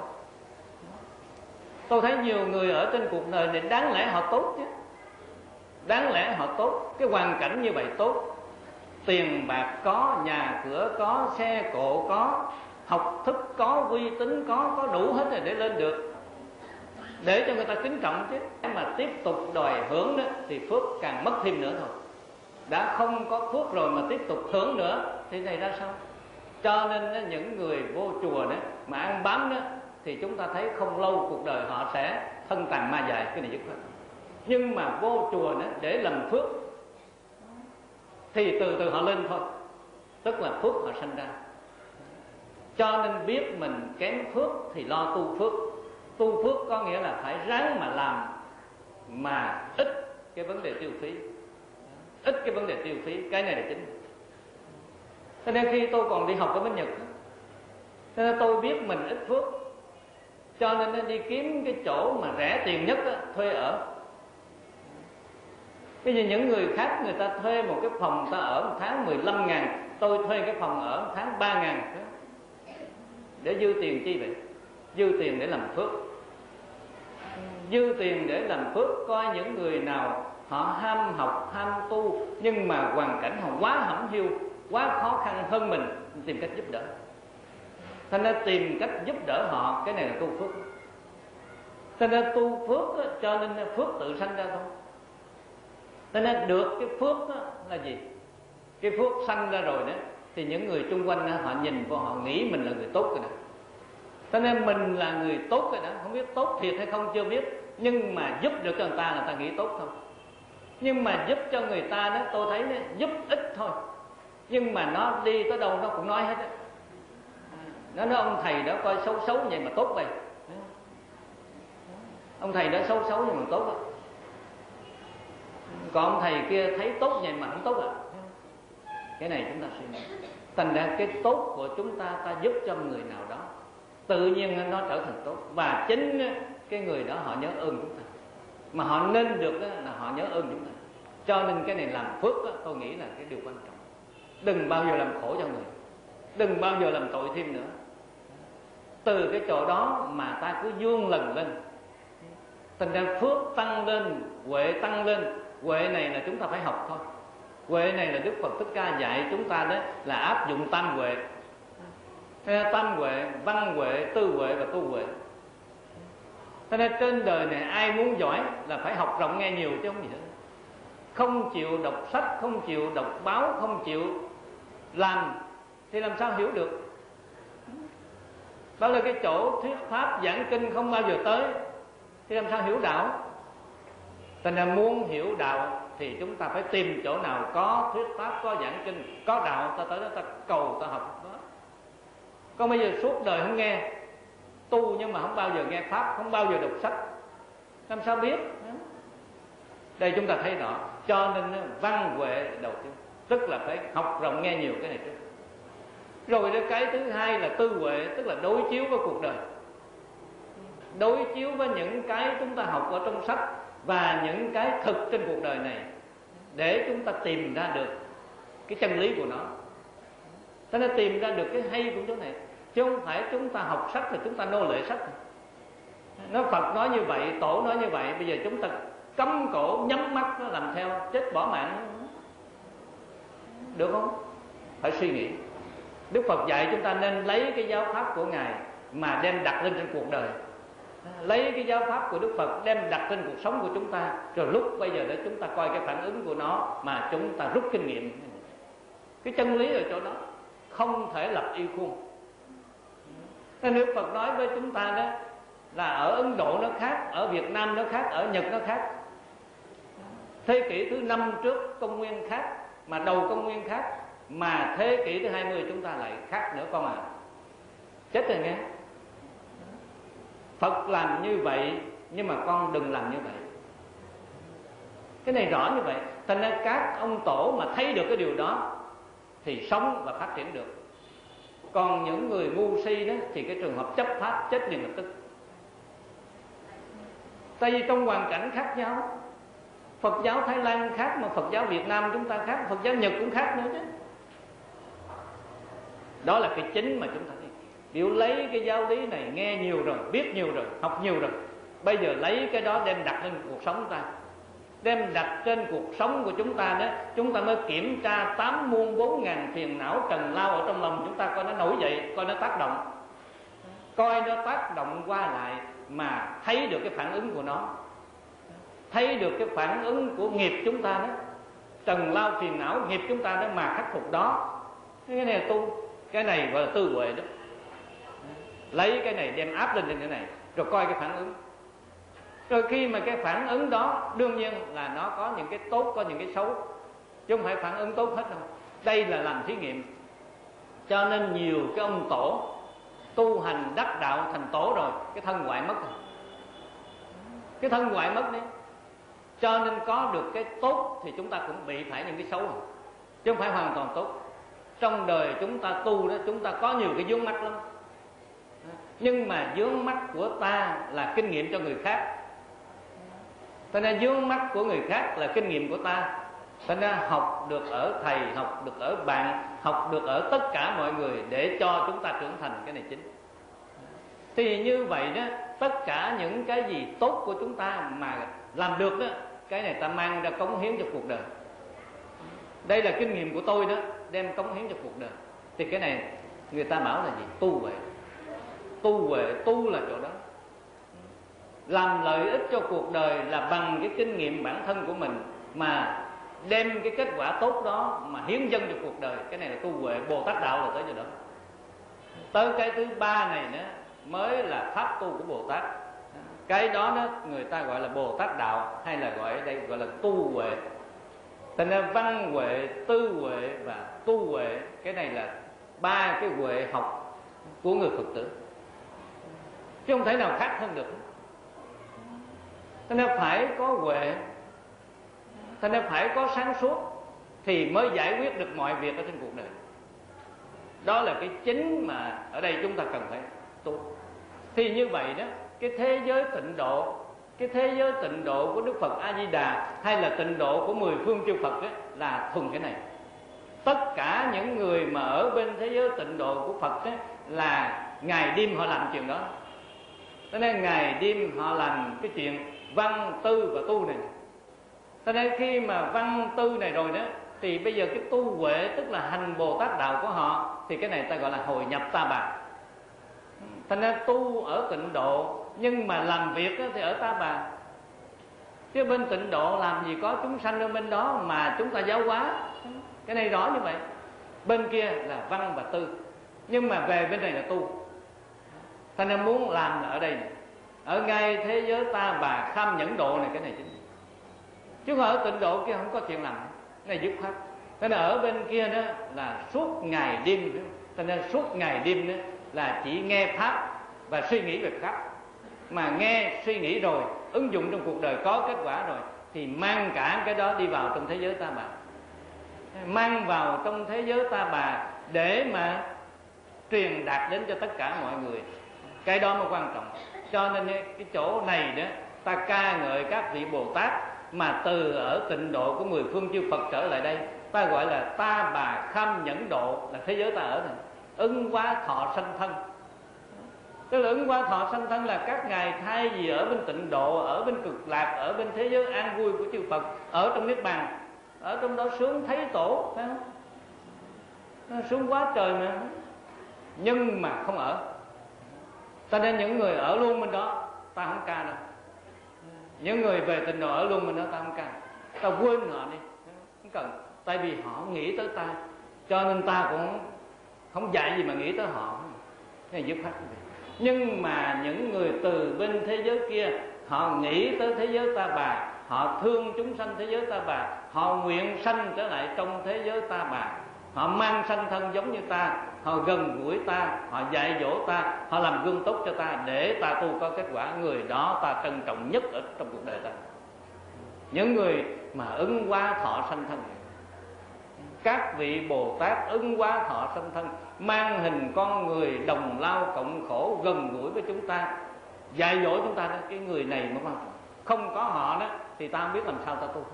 Tôi thấy nhiều người ở trên cuộc đời này đáng lẽ họ tốt chứ, đáng lẽ họ tốt, cái hoàn cảnh như vậy tốt, tiền bạc có, nhà cửa có, xe cộ có, học thức có, uy tín có đủ hết rồi để lên được, để cho người ta kính trọng chứ. Mà tiếp tục đòi hưởng đó thì phước càng mất thêm nữa thôi. Đã không có phước rồi mà tiếp tục hưởng nữa thì này ra sao? Cho nên những người vô chùa đó mà ăn bám đó, thì chúng ta thấy không lâu cuộc đời họ sẽ thân tàn ma dại, cái này dứt khoát. Nhưng mà vô chùa đó để làm phước thì từ từ họ lên thôi, tức là phước họ sanh ra. Cho nên biết mình kém phước thì lo tu phước. Tu phước có nghĩa là phải ráng mà làm, mà ít cái vấn đề tiêu phí, ít cái vấn đề tiêu phí, cái này là chính. Cho nên khi tôi còn đi học ở bên Nhật, cho nên tôi biết mình ít phước, cho nên đi kiếm cái chỗ mà rẻ tiền nhất đó, thuê ở. Bây giờ những người khác người ta thuê một cái phòng ta ở một tháng 15.000, tôi thuê cái phòng ở một tháng 3.000. Để dư tiền chi vậy? Dư tiền để làm phước. Dư tiền để làm phước. Coi những người nào họ ham học, ham tu, nhưng mà hoàn cảnh họ quá hẩm hiu, quá khó khăn hơn mình, tìm cách giúp đỡ. Thành ra tìm cách giúp đỡ họ, cái này là tu phước. Thành ra tu phước cho nên phước tự sanh ra thôi. Thành ra được cái phước là gì? Cái phước sanh ra rồi đó, thì những người chung quanh họ nhìn vào, họ nghĩ mình là người tốt rồi đó. Cho nên mình là người tốt rồi đó, không biết tốt thiệt hay không chưa biết, nhưng mà giúp được cho người ta nghĩ tốt thôi. Nhưng mà giúp cho người ta đó, tôi thấy đó, giúp ít thôi, nhưng mà nó đi tới đâu nó cũng nói hết đó. Nó nói ông thầy đó coi xấu xấu vậy mà tốt vậy, ông thầy đó xấu xấu vậy mà tốt vậy, còn ông thầy kia thấy tốt vậy mà không tốt ạ. Cái này chúng ta suy nghĩ. Thành ra cái tốt của chúng ta, ta giúp cho người nào đó, tự nhiên nó trở thành tốt. Và chính cái người đó họ nhớ ơn chúng ta, mà họ nên được là họ nhớ ơn chúng ta. Cho nên cái này làm phước đó, tôi nghĩ là cái điều quan trọng. Đừng bao giờ làm khổ cho người, đừng bao giờ làm tội thêm nữa. Từ cái chỗ đó mà ta cứ vươn lần lên, thành ra phước tăng lên, huệ tăng lên. Huệ này là chúng ta phải học thôi. Huệ này là Đức Phật Thích Ca dạy chúng ta đó là áp dụng tam huệ. Tam huệ, văn huệ, tư huệ và tu huệ. Cho nên trên đời này ai muốn giỏi là phải học rộng nghe nhiều chứ không gì hết. Không chịu đọc sách, không chịu đọc báo, không chịu làm thì làm sao hiểu được. Đó là cái chỗ thuyết pháp giảng kinh không bao giờ tới thì làm sao hiểu đạo. Thành ra muốn hiểu đạo thì chúng ta phải tìm chỗ nào có thuyết pháp, có giảng kinh, có đạo, ta tới đó ta cầu, ta học đó. Còn bây giờ suốt đời không nghe, tu nhưng mà không bao giờ nghe pháp, không bao giờ đọc sách, làm sao biết. Đây chúng ta thấy rõ. Cho nên văn huệ đầu tiên, tức là phải học rộng nghe nhiều, cái này trước. Rồi cái thứ hai là tư huệ, tức là đối chiếu với cuộc đời. đối chiếu với những cái chúng ta học ở trong sách và những cái thực trên cuộc đời này, để chúng ta tìm ra được cái chân lý của nó. Ta nên tìm ra được cái hay của chỗ này, chứ không phải chúng ta học sách thì chúng ta nô lệ sách. Nó Phật nói như vậy, Tổ nói như vậy, bây giờ chúng ta cấm cổ nhắm mắt nó làm theo, chết bỏ mạng, được không? Phải suy nghĩ. Đức Phật dạy chúng ta nên lấy cái giáo pháp của Ngài mà đem đặt lên trên cuộc đời, lấy cái giáo pháp của Đức Phật đem đặt trên cuộc sống của chúng ta, rồi lúc bây giờ để chúng ta coi cái phản ứng của nó mà chúng ta rút kinh nghiệm. Cái chân lý ở chỗ đó không thể lập y khuôn. Nên Đức Phật nói với chúng ta đó là ở Ấn Độ nó khác, ở Việt Nam nó khác, ở Nhật nó khác. Thế kỷ thứ 5 trước công nguyên khác, mà đầu công nguyên khác, mà thế kỷ thứ 20 chúng ta lại khác nữa con à. Chết rồi nghe. Phật làm như vậy, nhưng mà con đừng làm như vậy. Cái này rõ như vậy. Thành ra các ông tổ mà thấy được cái điều đó thì sống và phát triển được. Còn những người ngu si đó thì cái trường hợp chấp pháp chết liền lập tức. Tại vì trong hoàn cảnh khác nhau, Phật giáo Thái Lan khác, mà Phật giáo Việt Nam chúng ta khác, Phật giáo Nhật cũng khác nữa chứ. Đó là cái chính mà chúng ta đi. Nếu lấy cái giáo lý này nghe nhiều rồi, biết nhiều rồi, học nhiều rồi, bây giờ lấy cái đó đem đặt lên cuộc sống chúng ta, đem đặt trên cuộc sống của chúng ta đó, chúng ta mới kiểm tra 8 muôn 4 ngàn phiền não trần lao ở trong lòng chúng ta, coi nó nổi dậy, coi nó tác động, coi nó tác động qua lại mà thấy được cái phản ứng của nó, thấy được cái phản ứng của nghiệp chúng ta đó, trần lao phiền não nghiệp chúng ta đó mà khắc phục đó. Cái này là tu, cái này gọi là tư huệ đó. Lấy cái này đem áp lên trên cái này, rồi coi cái phản ứng. Rồi khi mà cái phản ứng đó đương nhiên là nó có những cái tốt, có những cái xấu, chứ không phải phản ứng tốt hết đâu. Đây là làm thí nghiệm. Cho nên nhiều cái ông tổ tu hành đắc đạo thành tổ rồi, cái thân ngoại mất rồi. Cái thân ngoại mất đi. Cho nên có được cái tốt thì chúng ta cũng bị phải những cái xấu rồi, chứ không phải hoàn toàn tốt. Trong đời chúng ta tu đó, chúng ta có nhiều cái vướng mắc lắm. Nhưng mà vướng mắc của ta là kinh nghiệm cho người khác. Cho nên vướng mắc của người khác là kinh nghiệm của ta. Cho nên học được ở thầy, học được ở bạn, học được ở tất cả mọi người để cho chúng ta trưởng thành, cái này chính. Thì như vậy đó, tất cả những cái gì tốt của chúng ta mà làm được đó, cái này ta mang ra cống hiến cho cuộc đời. Đây là kinh nghiệm của tôi đó, đem cống hiến cho cuộc đời. Thì cái này người ta bảo là gì? Tu huệ. Tu huệ, tu là chỗ đó. Làm lợi ích cho cuộc đời là bằng cái kinh nghiệm bản thân của mình mà đem cái kết quả tốt đó mà hiến dâng cho cuộc đời. Cái này là tu huệ. Bồ Tát đạo là tới chỗ đó. Tới cái thứ ba này nữa mới là pháp tu của Bồ Tát. Cái đó đó người ta gọi là Bồ Tát đạo, hay là gọi ở đây gọi là tu huệ. Thành ra văn huệ, tư huệ và tu huệ, cái này là ba cái huệ học của người Phật tử, chứ không thể nào khác hơn được. Thành ra phải có huệ, thành ra phải có sáng suốt thì mới giải quyết được mọi việc ở trên cuộc đời. Đó là cái chính mà ở đây chúng ta cần phải tu. Thì như vậy đó, cái thế giới tịnh độ, cái thế giới tịnh độ của Đức Phật A Di Đà hay là tịnh độ của 10 phương chư Phật ấy, là thuần cái này. Tất cả những người mà ở bên thế giới tịnh độ của Phật ấy, là ngày đêm họ làm chuyện đó. Cho nên ngày đêm họ làm cái chuyện văn tư và tu này. Cho nên khi mà văn tư này rồi đó, thì bây giờ cái tu huệ, tức là hành Bồ Tát đạo của họ, thì cái này ta gọi là hội nhập ta bà. Thành ra tu ở tịnh độ nhưng mà làm việc thì ở ta bà. Chứ bên tịnh độ làm gì có chúng sanh ở bên đó mà chúng ta giáo hóa. Cái này rõ như vậy. Bên kia là văn và tư, nhưng mà về bên này là tu. Thành ra muốn làm là ở đây này. Ở ngay thế giới ta bà kham nhẫn độ này, cái này chính. Chứ không ở tịnh độ kia không có chuyện làm. Cái này dứt khoát. Thế nên ở bên kia đó là suốt ngày đêm. Thế nên suốt ngày đêm đó là chỉ nghe pháp và suy nghĩ về pháp. Mà nghe, suy nghĩ rồi, ứng dụng trong cuộc đời có kết quả rồi, thì mang cả cái đó đi vào trong thế giới ta bà. Mang vào trong thế giới ta bà để mà truyền đạt đến cho tất cả mọi người. Cái đó mới quan trọng. Cho nên cái chỗ này đó ta ca ngợi các vị Bồ Tát mà từ ở tịnh độ của mười phương chư Phật trở lại đây, ta gọi là ta bà kham nhẫn độ, là thế giới ta ở này. Ứng hóa thọ sanh thân, tức là ứng hóa thọ sanh thân là các ngài thay vì ở bên tịnh độ, ở bên cực lạc, ở bên thế giới an vui của chư Phật, ở trong niết bàn, ở trong đó sướng thấy tổ, phải không? Nó sướng quá trời mà, nhưng mà không ở. Cho nên những người ở luôn bên đó ta không ca đâu. Những người về tịnh độ ở luôn bên đó ta không ca, ta quên họ đi, không cần. Tại vì họ không nghĩ tới ta, cho nên ta cũng không dạy gì mà nghĩ tới họ. Thế là dứt khoát. Nhưng mà những người từ bên thế giới kia, họ nghĩ tới thế giới ta bà, họ thương chúng sanh thế giới ta bà, họ nguyện sanh trở lại trong thế giới ta bà, họ mang sanh thân giống như ta, họ gần gũi ta, họ dạy dỗ ta, họ làm gương tốt cho ta để ta tu có kết quả. Người đó ta trân trọng nhất ở trong cuộc đời ta. Những người mà ứng hóa thọ sanh thân, các vị Bồ Tát ứng hóa thọ sanh thân, mang hình con người đồng lao cộng khổ, gần gũi với chúng ta, dạy dỗ chúng ta đó. Cái người này mới quan trọng. Không có họ đó thì ta không biết làm sao ta tu.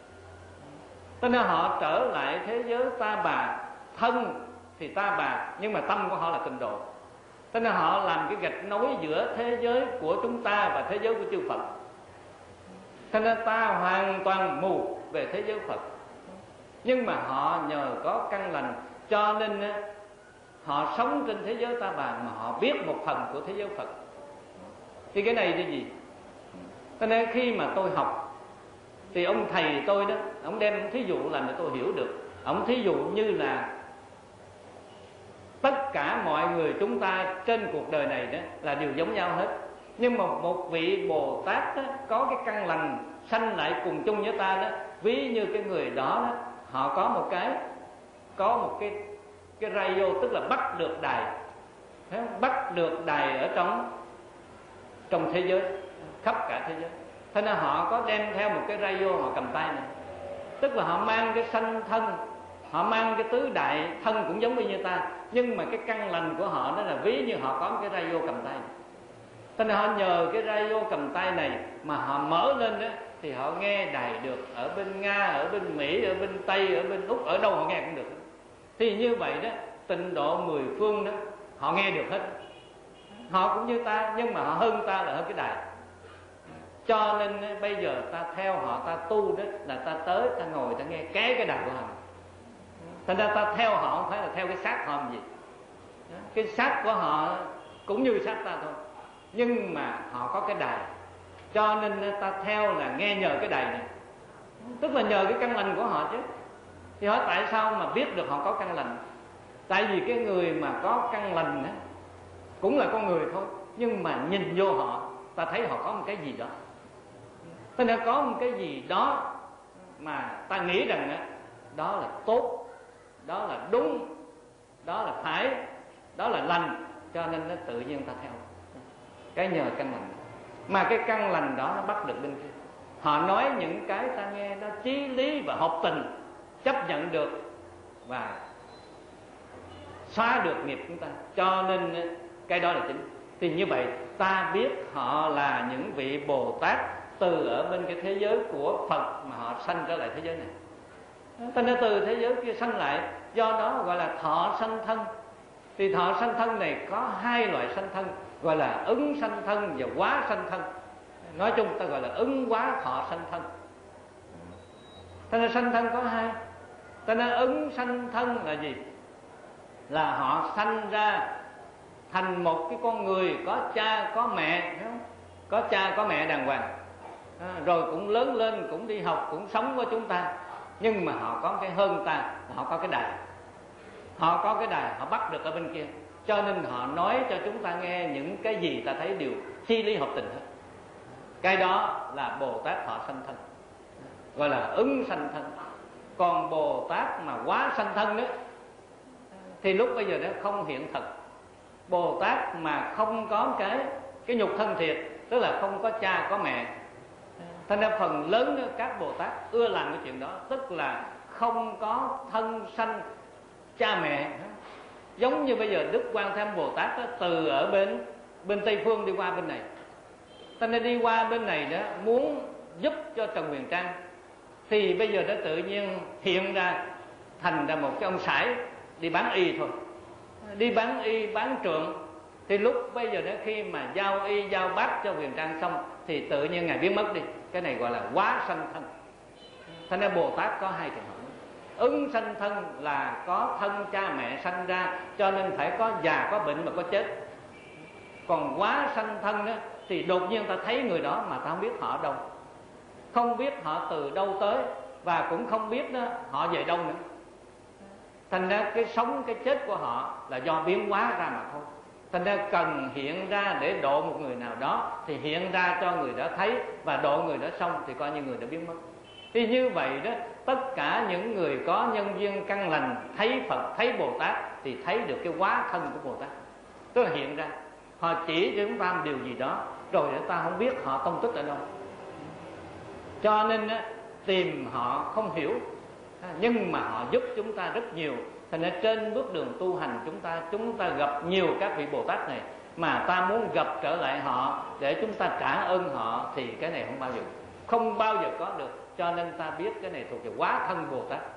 Cho nên họ trở lại thế giới ta bà, thân thì ta bà, nhưng mà tâm của họ là tịnh độ. Cho nên họ làm cái gạch nối giữa thế giới của chúng ta và thế giới của chư Phật. Cho nên ta hoàn toàn mù về thế giới Phật, nhưng mà họ nhờ có căn lành, cho nên họ sống trên thế giới ta bà mà họ biết một phần của thế giới Phật. Thì cái này là gì? Cho nên khi mà tôi học thì ông thầy tôi đó, ông đem thí dụ làm để tôi hiểu được. Ông thí dụ như là tất cả mọi người chúng ta trên cuộc đời này đó là đều giống nhau hết, nhưng mà một vị Bồ Tát đó, có cái căn lành sanh lại cùng chung với ta đó. Ví như cái người đó, họ có một cái radio, tức là bắt được đài, bắt được đài ở trong thế giới, khắp cả thế giới. Thế nên họ có đem theo một cái radio họ cầm tay này, tức là họ mang cái sanh thân, họ mang cái tứ đại thân cũng giống như ta, nhưng mà cái căn lành của họ đó là ví như họ có một cái radio cầm tay. Thế nên họ nhờ cái radio cầm tay này mà họ mở lên đó thì họ nghe đài được ở bên Nga, ở bên Mỹ, ở bên Tây, ở bên Úc, ở đâu họ nghe cũng được. Thì như vậy đó, tịnh độ mười phương đó họ nghe được hết. Họ cũng như ta, nhưng mà họ hơn ta là hơn cái đài. Cho nên bây giờ ta theo họ, ta tu đó là ta tới, ta ngồi, ta nghe cái đài của họ. Thành ra ta theo họ không phải là theo cái xác họ làm gì. Cái xác của họ cũng như xác ta thôi, nhưng mà họ có cái đài, cho nên ta theo là nghe nhờ cái đài này, tức là nhờ cái căn lành của họ chứ. Thì hỏi tại sao mà biết được họ có căn lành? Tại vì cái người mà có căn lành á, cũng là con người thôi, nhưng mà nhìn vô họ, ta thấy họ có một cái gì đó. Thế nên có một cái gì đó mà ta nghĩ rằng á, đó là tốt, đó là đúng, đó là phải, đó là lành, cho nên nó tự nhiên ta theo. Cái nhờ căn lành, mà cái căn lành đó nó bắt được bên kia. Họ nói những cái ta nghe nó chí lý và hợp tình, chấp nhận được và xóa được nghiệp chúng ta, cho nên cái đó là chính. Thì như vậy ta biết họ là những vị Bồ Tát từ ở bên cái thế giới của Phật mà họ sanh trở lại thế giới này. Ta nên từ thế giới kia sanh lại, do đó gọi là thọ sanh thân. Thì thọ sanh thân này có hai loại sanh thân, gọi là ứng sanh thân và hóa sanh thân. Nói chung ta gọi là ứng hóa thọ sanh thân. Ta nên sanh thân có hai. Ta nên ứng sanh thân là gì? Là họ sanh ra thành một cái con người có cha có mẹ, thấy không? Có cha có mẹ đàng hoàng, rồi cũng lớn lên, cũng đi học, cũng sống với chúng ta. Nhưng mà họ có cái hơn ta là họ có cái đài. Họ có cái đài, họ bắt được ở bên kia, cho nên họ nói cho chúng ta nghe những cái gì ta thấy đều chi lý hợp tình hết. Cái đó là Bồ Tát thọ sanh thân, gọi là ứng sanh thân. Còn Bồ Tát mà hóa sanh thân đó thì lúc bây giờ đó không hiện thực. Bồ Tát mà không có cái nhục thân thiệt, tức là không có cha có mẹ, thành ra phần lớn đó, các Bồ Tát ưa làm cái chuyện đó, tức là không có thân sanh cha mẹ. Giống như bây giờ Đức Quan Thế Âm Bồ Tát đó, từ ở bên Tây Phương đi qua bên này, Ta nên đi qua bên này đó muốn giúp cho Trần Huyền Trang, thì bây giờ nó tự nhiên hiện ra thành ra một cái ông sải đi bán y thôi, đi bán y bán trượng. Thì lúc bây giờ đó khi mà giao y giao bát cho Huyền Trang xong thì tự nhiên Ngài biến mất đi. Cái này gọi là quá sanh thân. Thành ra Bồ Tát có hai trường hợp. Ứng sanh thân là có thân cha mẹ sanh ra, cho nên phải có già có bệnh mà có chết. Còn quá sanh thân đó thì đột nhiên ta thấy người đó mà ta không biết họ ở đâu, không biết họ từ đâu tới, và cũng không biết đó họ về đâu nữa. Thành ra cái sống cái chết của họ là do biến hóa ra mà thôi. Thành ra cần hiện ra để độ một người nào đó thì hiện ra cho người đó thấy, và độ người đó xong thì coi như người đã biến mất. Thì như vậy đó, tất cả những người có nhân duyên căn lành thấy Phật, thấy Bồ Tát thì thấy được cái hóa thân của Bồ Tát. Tức là hiện ra, họ chỉ cho chúng ta một điều gì đó, rồi chúng ta không biết họ tông tích ở đâu. Cho nên tìm họ không hiểu, nhưng mà họ giúp chúng ta rất nhiều. Thành ra trên bước đường tu hành chúng ta gặp nhiều các vị Bồ Tát này, mà ta muốn gặp trở lại họ để chúng ta trả ơn họ thì cái này không bao giờ có được. Cho nên ta biết cái này thuộc về hóa thân Bồ Tát.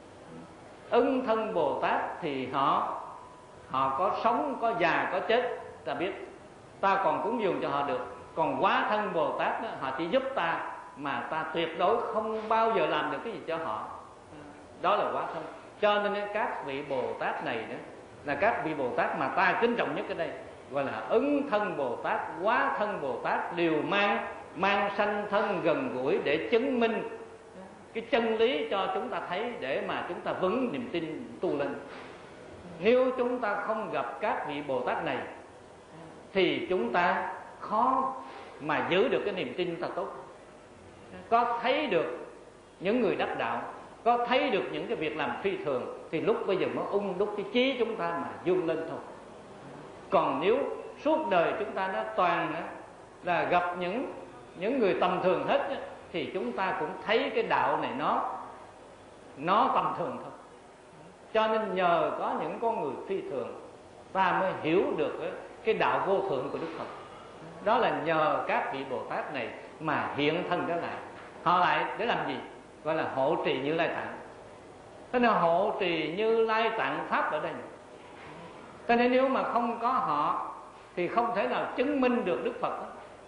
Ứng thân Bồ Tát thì họ có sống, có già, có chết, ta biết, ta còn cúng dường cho họ được. Còn hóa thân Bồ Tát đó, họ chỉ giúp ta, mà ta tuyệt đối không bao giờ làm được cái gì cho họ. Đó là hóa thân. Cho nên các vị Bồ Tát này đó là các vị Bồ Tát mà ta kính trọng nhất ở đây, gọi là ứng thân Bồ Tát, hóa thân Bồ Tát, đều mang sanh thân gần gũi để chứng minh cái chân lý cho chúng ta thấy, để mà chúng ta vững niềm tin tu lên. Nếu chúng ta không gặp các vị Bồ Tát này thì chúng ta khó mà giữ được cái niềm tin ta tốt. Có thấy được những người đắc đạo, có thấy được những cái việc làm phi thường, thì lúc bây giờ mới đúc cái chí chúng ta mà vươn lên thôi. Còn nếu suốt đời chúng ta nó toàn là gặp những người tầm thường hết, thì chúng ta cũng thấy cái đạo này nó tầm thường thôi. Cho nên nhờ có những con người phi thường, ta mới hiểu được cái đạo vô thượng của Đức Phật. Đó là nhờ các vị Bồ Tát này mà hiện thân đó lại. Họ lại để làm gì? Gọi là hộ trì Như Lai Tạng. Thế nên hộ trì Như Lai Tạng Pháp ở đây. Thế nên nếu mà không có họ thì không thể nào chứng minh được Đức Phật đó.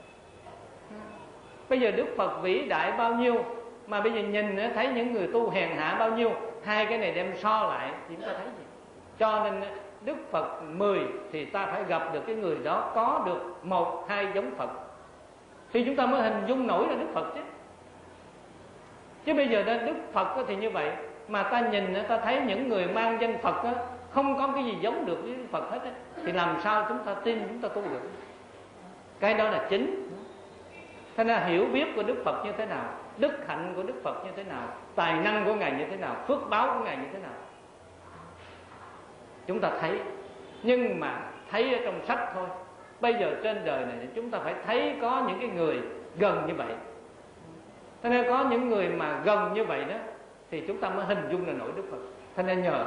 Bây giờ Đức Phật vĩ đại bao nhiêu, mà bây giờ nhìn thấy những người tu hèn hạ bao nhiêu, hai cái này đem so lại thì chúng ta thấy gì? Cho nên Đức Phật 10 thì ta phải gặp được cái người đó có được 1-2 giống Phật, thì chúng ta mới hình dung nổi ra Đức Phật chứ. Chứ bây giờ đó Đức Phật thì như vậy, mà ta nhìn ta thấy những người mang danh Phật đó, không có cái gì giống được với Đức Phật hết đó, thì làm sao chúng ta tin, chúng ta tu được? Cái đó là chính. Thế nên hiểu biết của Đức Phật như thế nào, đức hạnh của Đức Phật như thế nào, tài năng của Ngài như thế nào, phước báo của Ngài như thế nào, chúng ta thấy. Nhưng mà thấy ở trong sách thôi. Bây giờ trên đời này chúng ta phải thấy có những cái người gần như vậy. Thế nên có những người mà gần như vậy đó thì chúng ta mới hình dung là nổi Đức Phật. Thế nên nhờ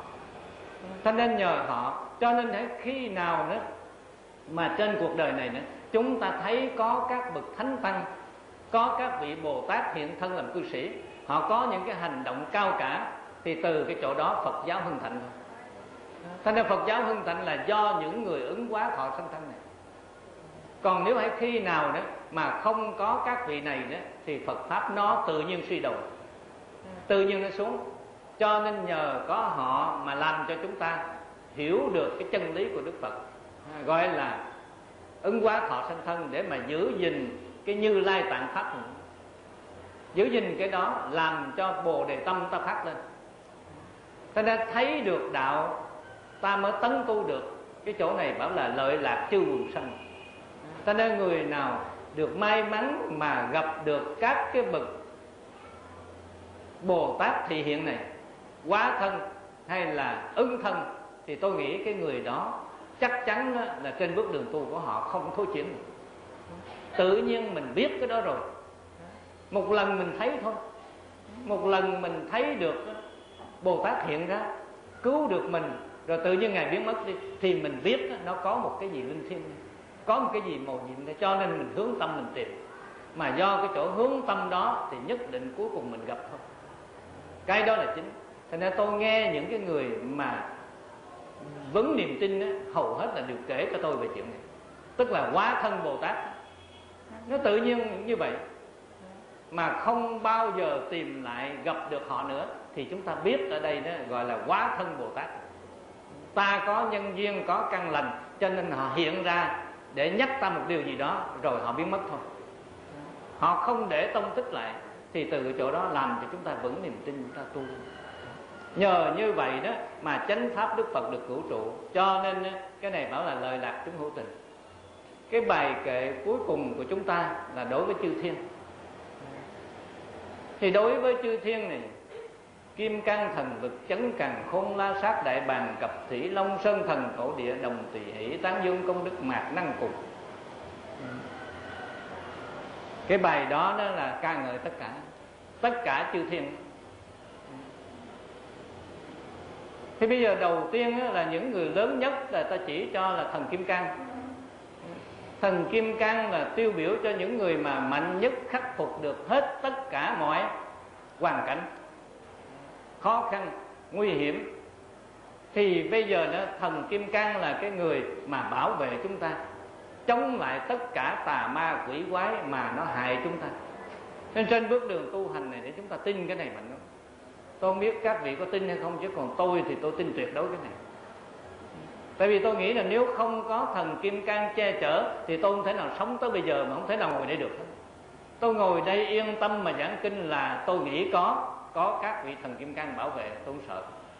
họ. Cho nên khi nào nữa mà trên cuộc đời này nữa chúng ta thấy có các bậc thánh tăng, có các vị Bồ Tát hiện thân làm cư sĩ, họ có những cái hành động cao cả, thì từ cái chỗ đó Phật giáo hưng thịnh thôi. Thế nên Phật giáo hưng thịnh là do những người ứng hóa thọ sanh thân này. Còn nếu hay khi nào đó mà không có các vị này đó thì Phật pháp nó tự nhiên suy đồi, tự nhiên nó xuống. Cho nên nhờ có họ mà làm cho chúng ta hiểu được cái chân lý của Đức Phật, gọi là ứng hóa thọ sanh thân, để mà giữ gìn cái Như Lai Tạng Pháp này. Giữ gìn cái đó làm cho Bồ Đề tâm ta phát lên. Thế nên thấy được đạo ta mới tấn tu được. Cái chỗ này bảo là lợi lạc chư quần sanh. Thế nên người nào được may mắn mà gặp được các cái bậc Bồ Tát thị hiện này, hóa thân hay là ứng thân, thì tôi nghĩ cái người đó chắc chắn là trên bước đường tu của họ không thối chuyển được. Tự nhiên mình biết cái đó rồi. Một lần mình thấy thôi, một lần mình thấy được Bồ Tát hiện ra cứu được mình, rồi tự nhiên Ngài biến mất đi, thì mình biết nó có một cái gì linh thiêng. có một cái gì mầu nhiệm để cho nên mình hướng tâm mình tìm. Mà do cái chỗ hướng tâm đó thì nhất định cuối cùng mình gặp thôi. Cái đó là chính. Thành ra tôi nghe những cái người mà vấn niềm tin đó, hầu hết là đều kể cho tôi về chuyện này. Tức là hóa thân Bồ Tát. Nó tự nhiên như vậy, mà không bao giờ tìm lại gặp được họ nữa, thì chúng ta biết ở đây đó gọi là hóa thân Bồ Tát. Ta có nhân duyên, có căn lành, cho nên họ hiện ra để nhắc ta một điều gì đó, rồi họ biến mất thôi. Họ không để tông tích lại, thì từ cái chỗ đó làm cho chúng ta vững niềm tin, chúng ta tu. Nhờ như vậy đó mà chánh pháp Đức Phật được cửu trụ. Cho nên cái này bảo là lời lạc chúng hữu tình. Cái bài kệ cuối cùng của chúng ta là đối với chư thiên. Thì đối với chư thiên này, kim cang thần vực, chấn càn khôn, la sát đại bàng, cập thủy long, sơn thần thổ địa, đồng tùy hỷ, tán dương công đức, mạc năng cùng. Cái bài đó là ca ngợi tất cả chư thiên. Thì bây giờ đầu tiên là những người lớn nhất là ta chỉ cho là thần Kim Cang. Thần Kim Cang là tiêu biểu cho những người mà mạnh nhất, khắc phục được hết tất cả mọi hoàn cảnh khó khăn, nguy hiểm. Thì bây giờ đó, thần Kim Cang là cái người mà bảo vệ chúng ta, chống lại tất cả tà ma quỷ quái mà nó hại chúng ta. Nên trên bước đường tu hành này để chúng ta tin cái này mạnh lắm. Tôi không biết các vị có tin hay không, chứ còn tôi thì tôi tin tuyệt đối cái này. Tại vì tôi nghĩ là nếu không có thần Kim Cang che chở thì tôi không thể nào sống tới bây giờ, mà không thể nào ngồi đây được. Tôi ngồi đây yên tâm mà giảng kinh là tôi nghĩ có các vị thần Kim Cang bảo vệ, tôi không sợ.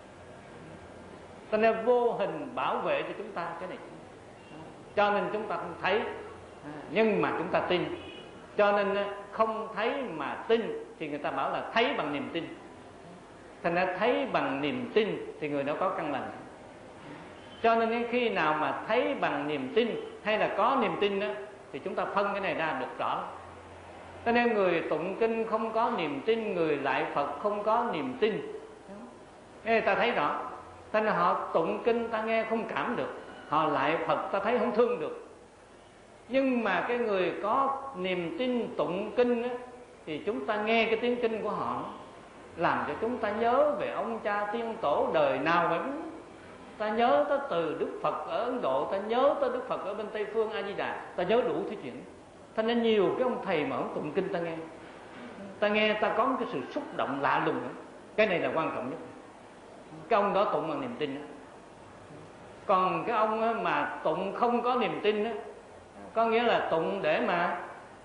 Cho nên vô hình bảo vệ cho chúng ta cái này. Cho nên chúng ta không thấy, nhưng mà chúng ta tin. Cho nên không thấy mà tin thì người ta bảo là thấy bằng niềm tin. Thành ra thấy bằng niềm tin thì người đó có căn lành. Cho nên khi nào mà thấy bằng niềm tin hay là có niềm tin đó, thì chúng ta phân cái này ra được rõ. Cho nên người tụng kinh không có niềm tin, người lại Phật không có niềm tin, nghe ta thấy rõ. Cho nên họ tụng kinh ta nghe không cảm được, họ lại Phật ta thấy không thương được. Nhưng mà cái người có niềm tin tụng kinh đó, thì chúng ta nghe cái tiếng kinh của họ làm cho chúng ta nhớ về ông cha tiên tổ đời nào vậy. Ta nhớ tới từ Đức Phật ở Ấn Độ, ta nhớ tới Đức Phật ở bên Tây Phương A Di Đà, ta nhớ đủ thứ chuyện. Cho nên nhiều cái ông thầy mà ông tụng kinh ta nghe ta có một cái sự xúc động lạ lùng đó. Cái này là quan trọng nhất. Cái ông đó tụng bằng niềm tin đó. Còn cái ông mà tụng không có niềm tin đó, có nghĩa là tụng để mà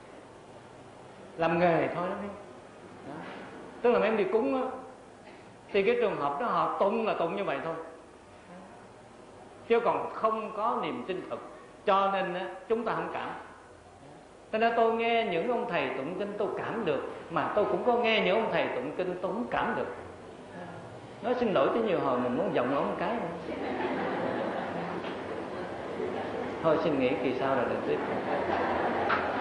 làm nghề thôi đó. Tức là mấy em đi cúng đó, thì cái trường hợp đó họ tụng là tụng như vậy thôi, chứ còn không có niềm tin thực. Cho nên chúng ta không cảm. Cho nên tôi nghe những ông thầy tụng kinh tôi cảm được, mà tôi cũng có nghe những ông thầy tụng kinh tôi không cảm được. Nói xin lỗi tới nhiều hồi mình muốn giọng nó một cái nữa. Thôi xin nghỉ kỳ sau rồi đừng tiếp.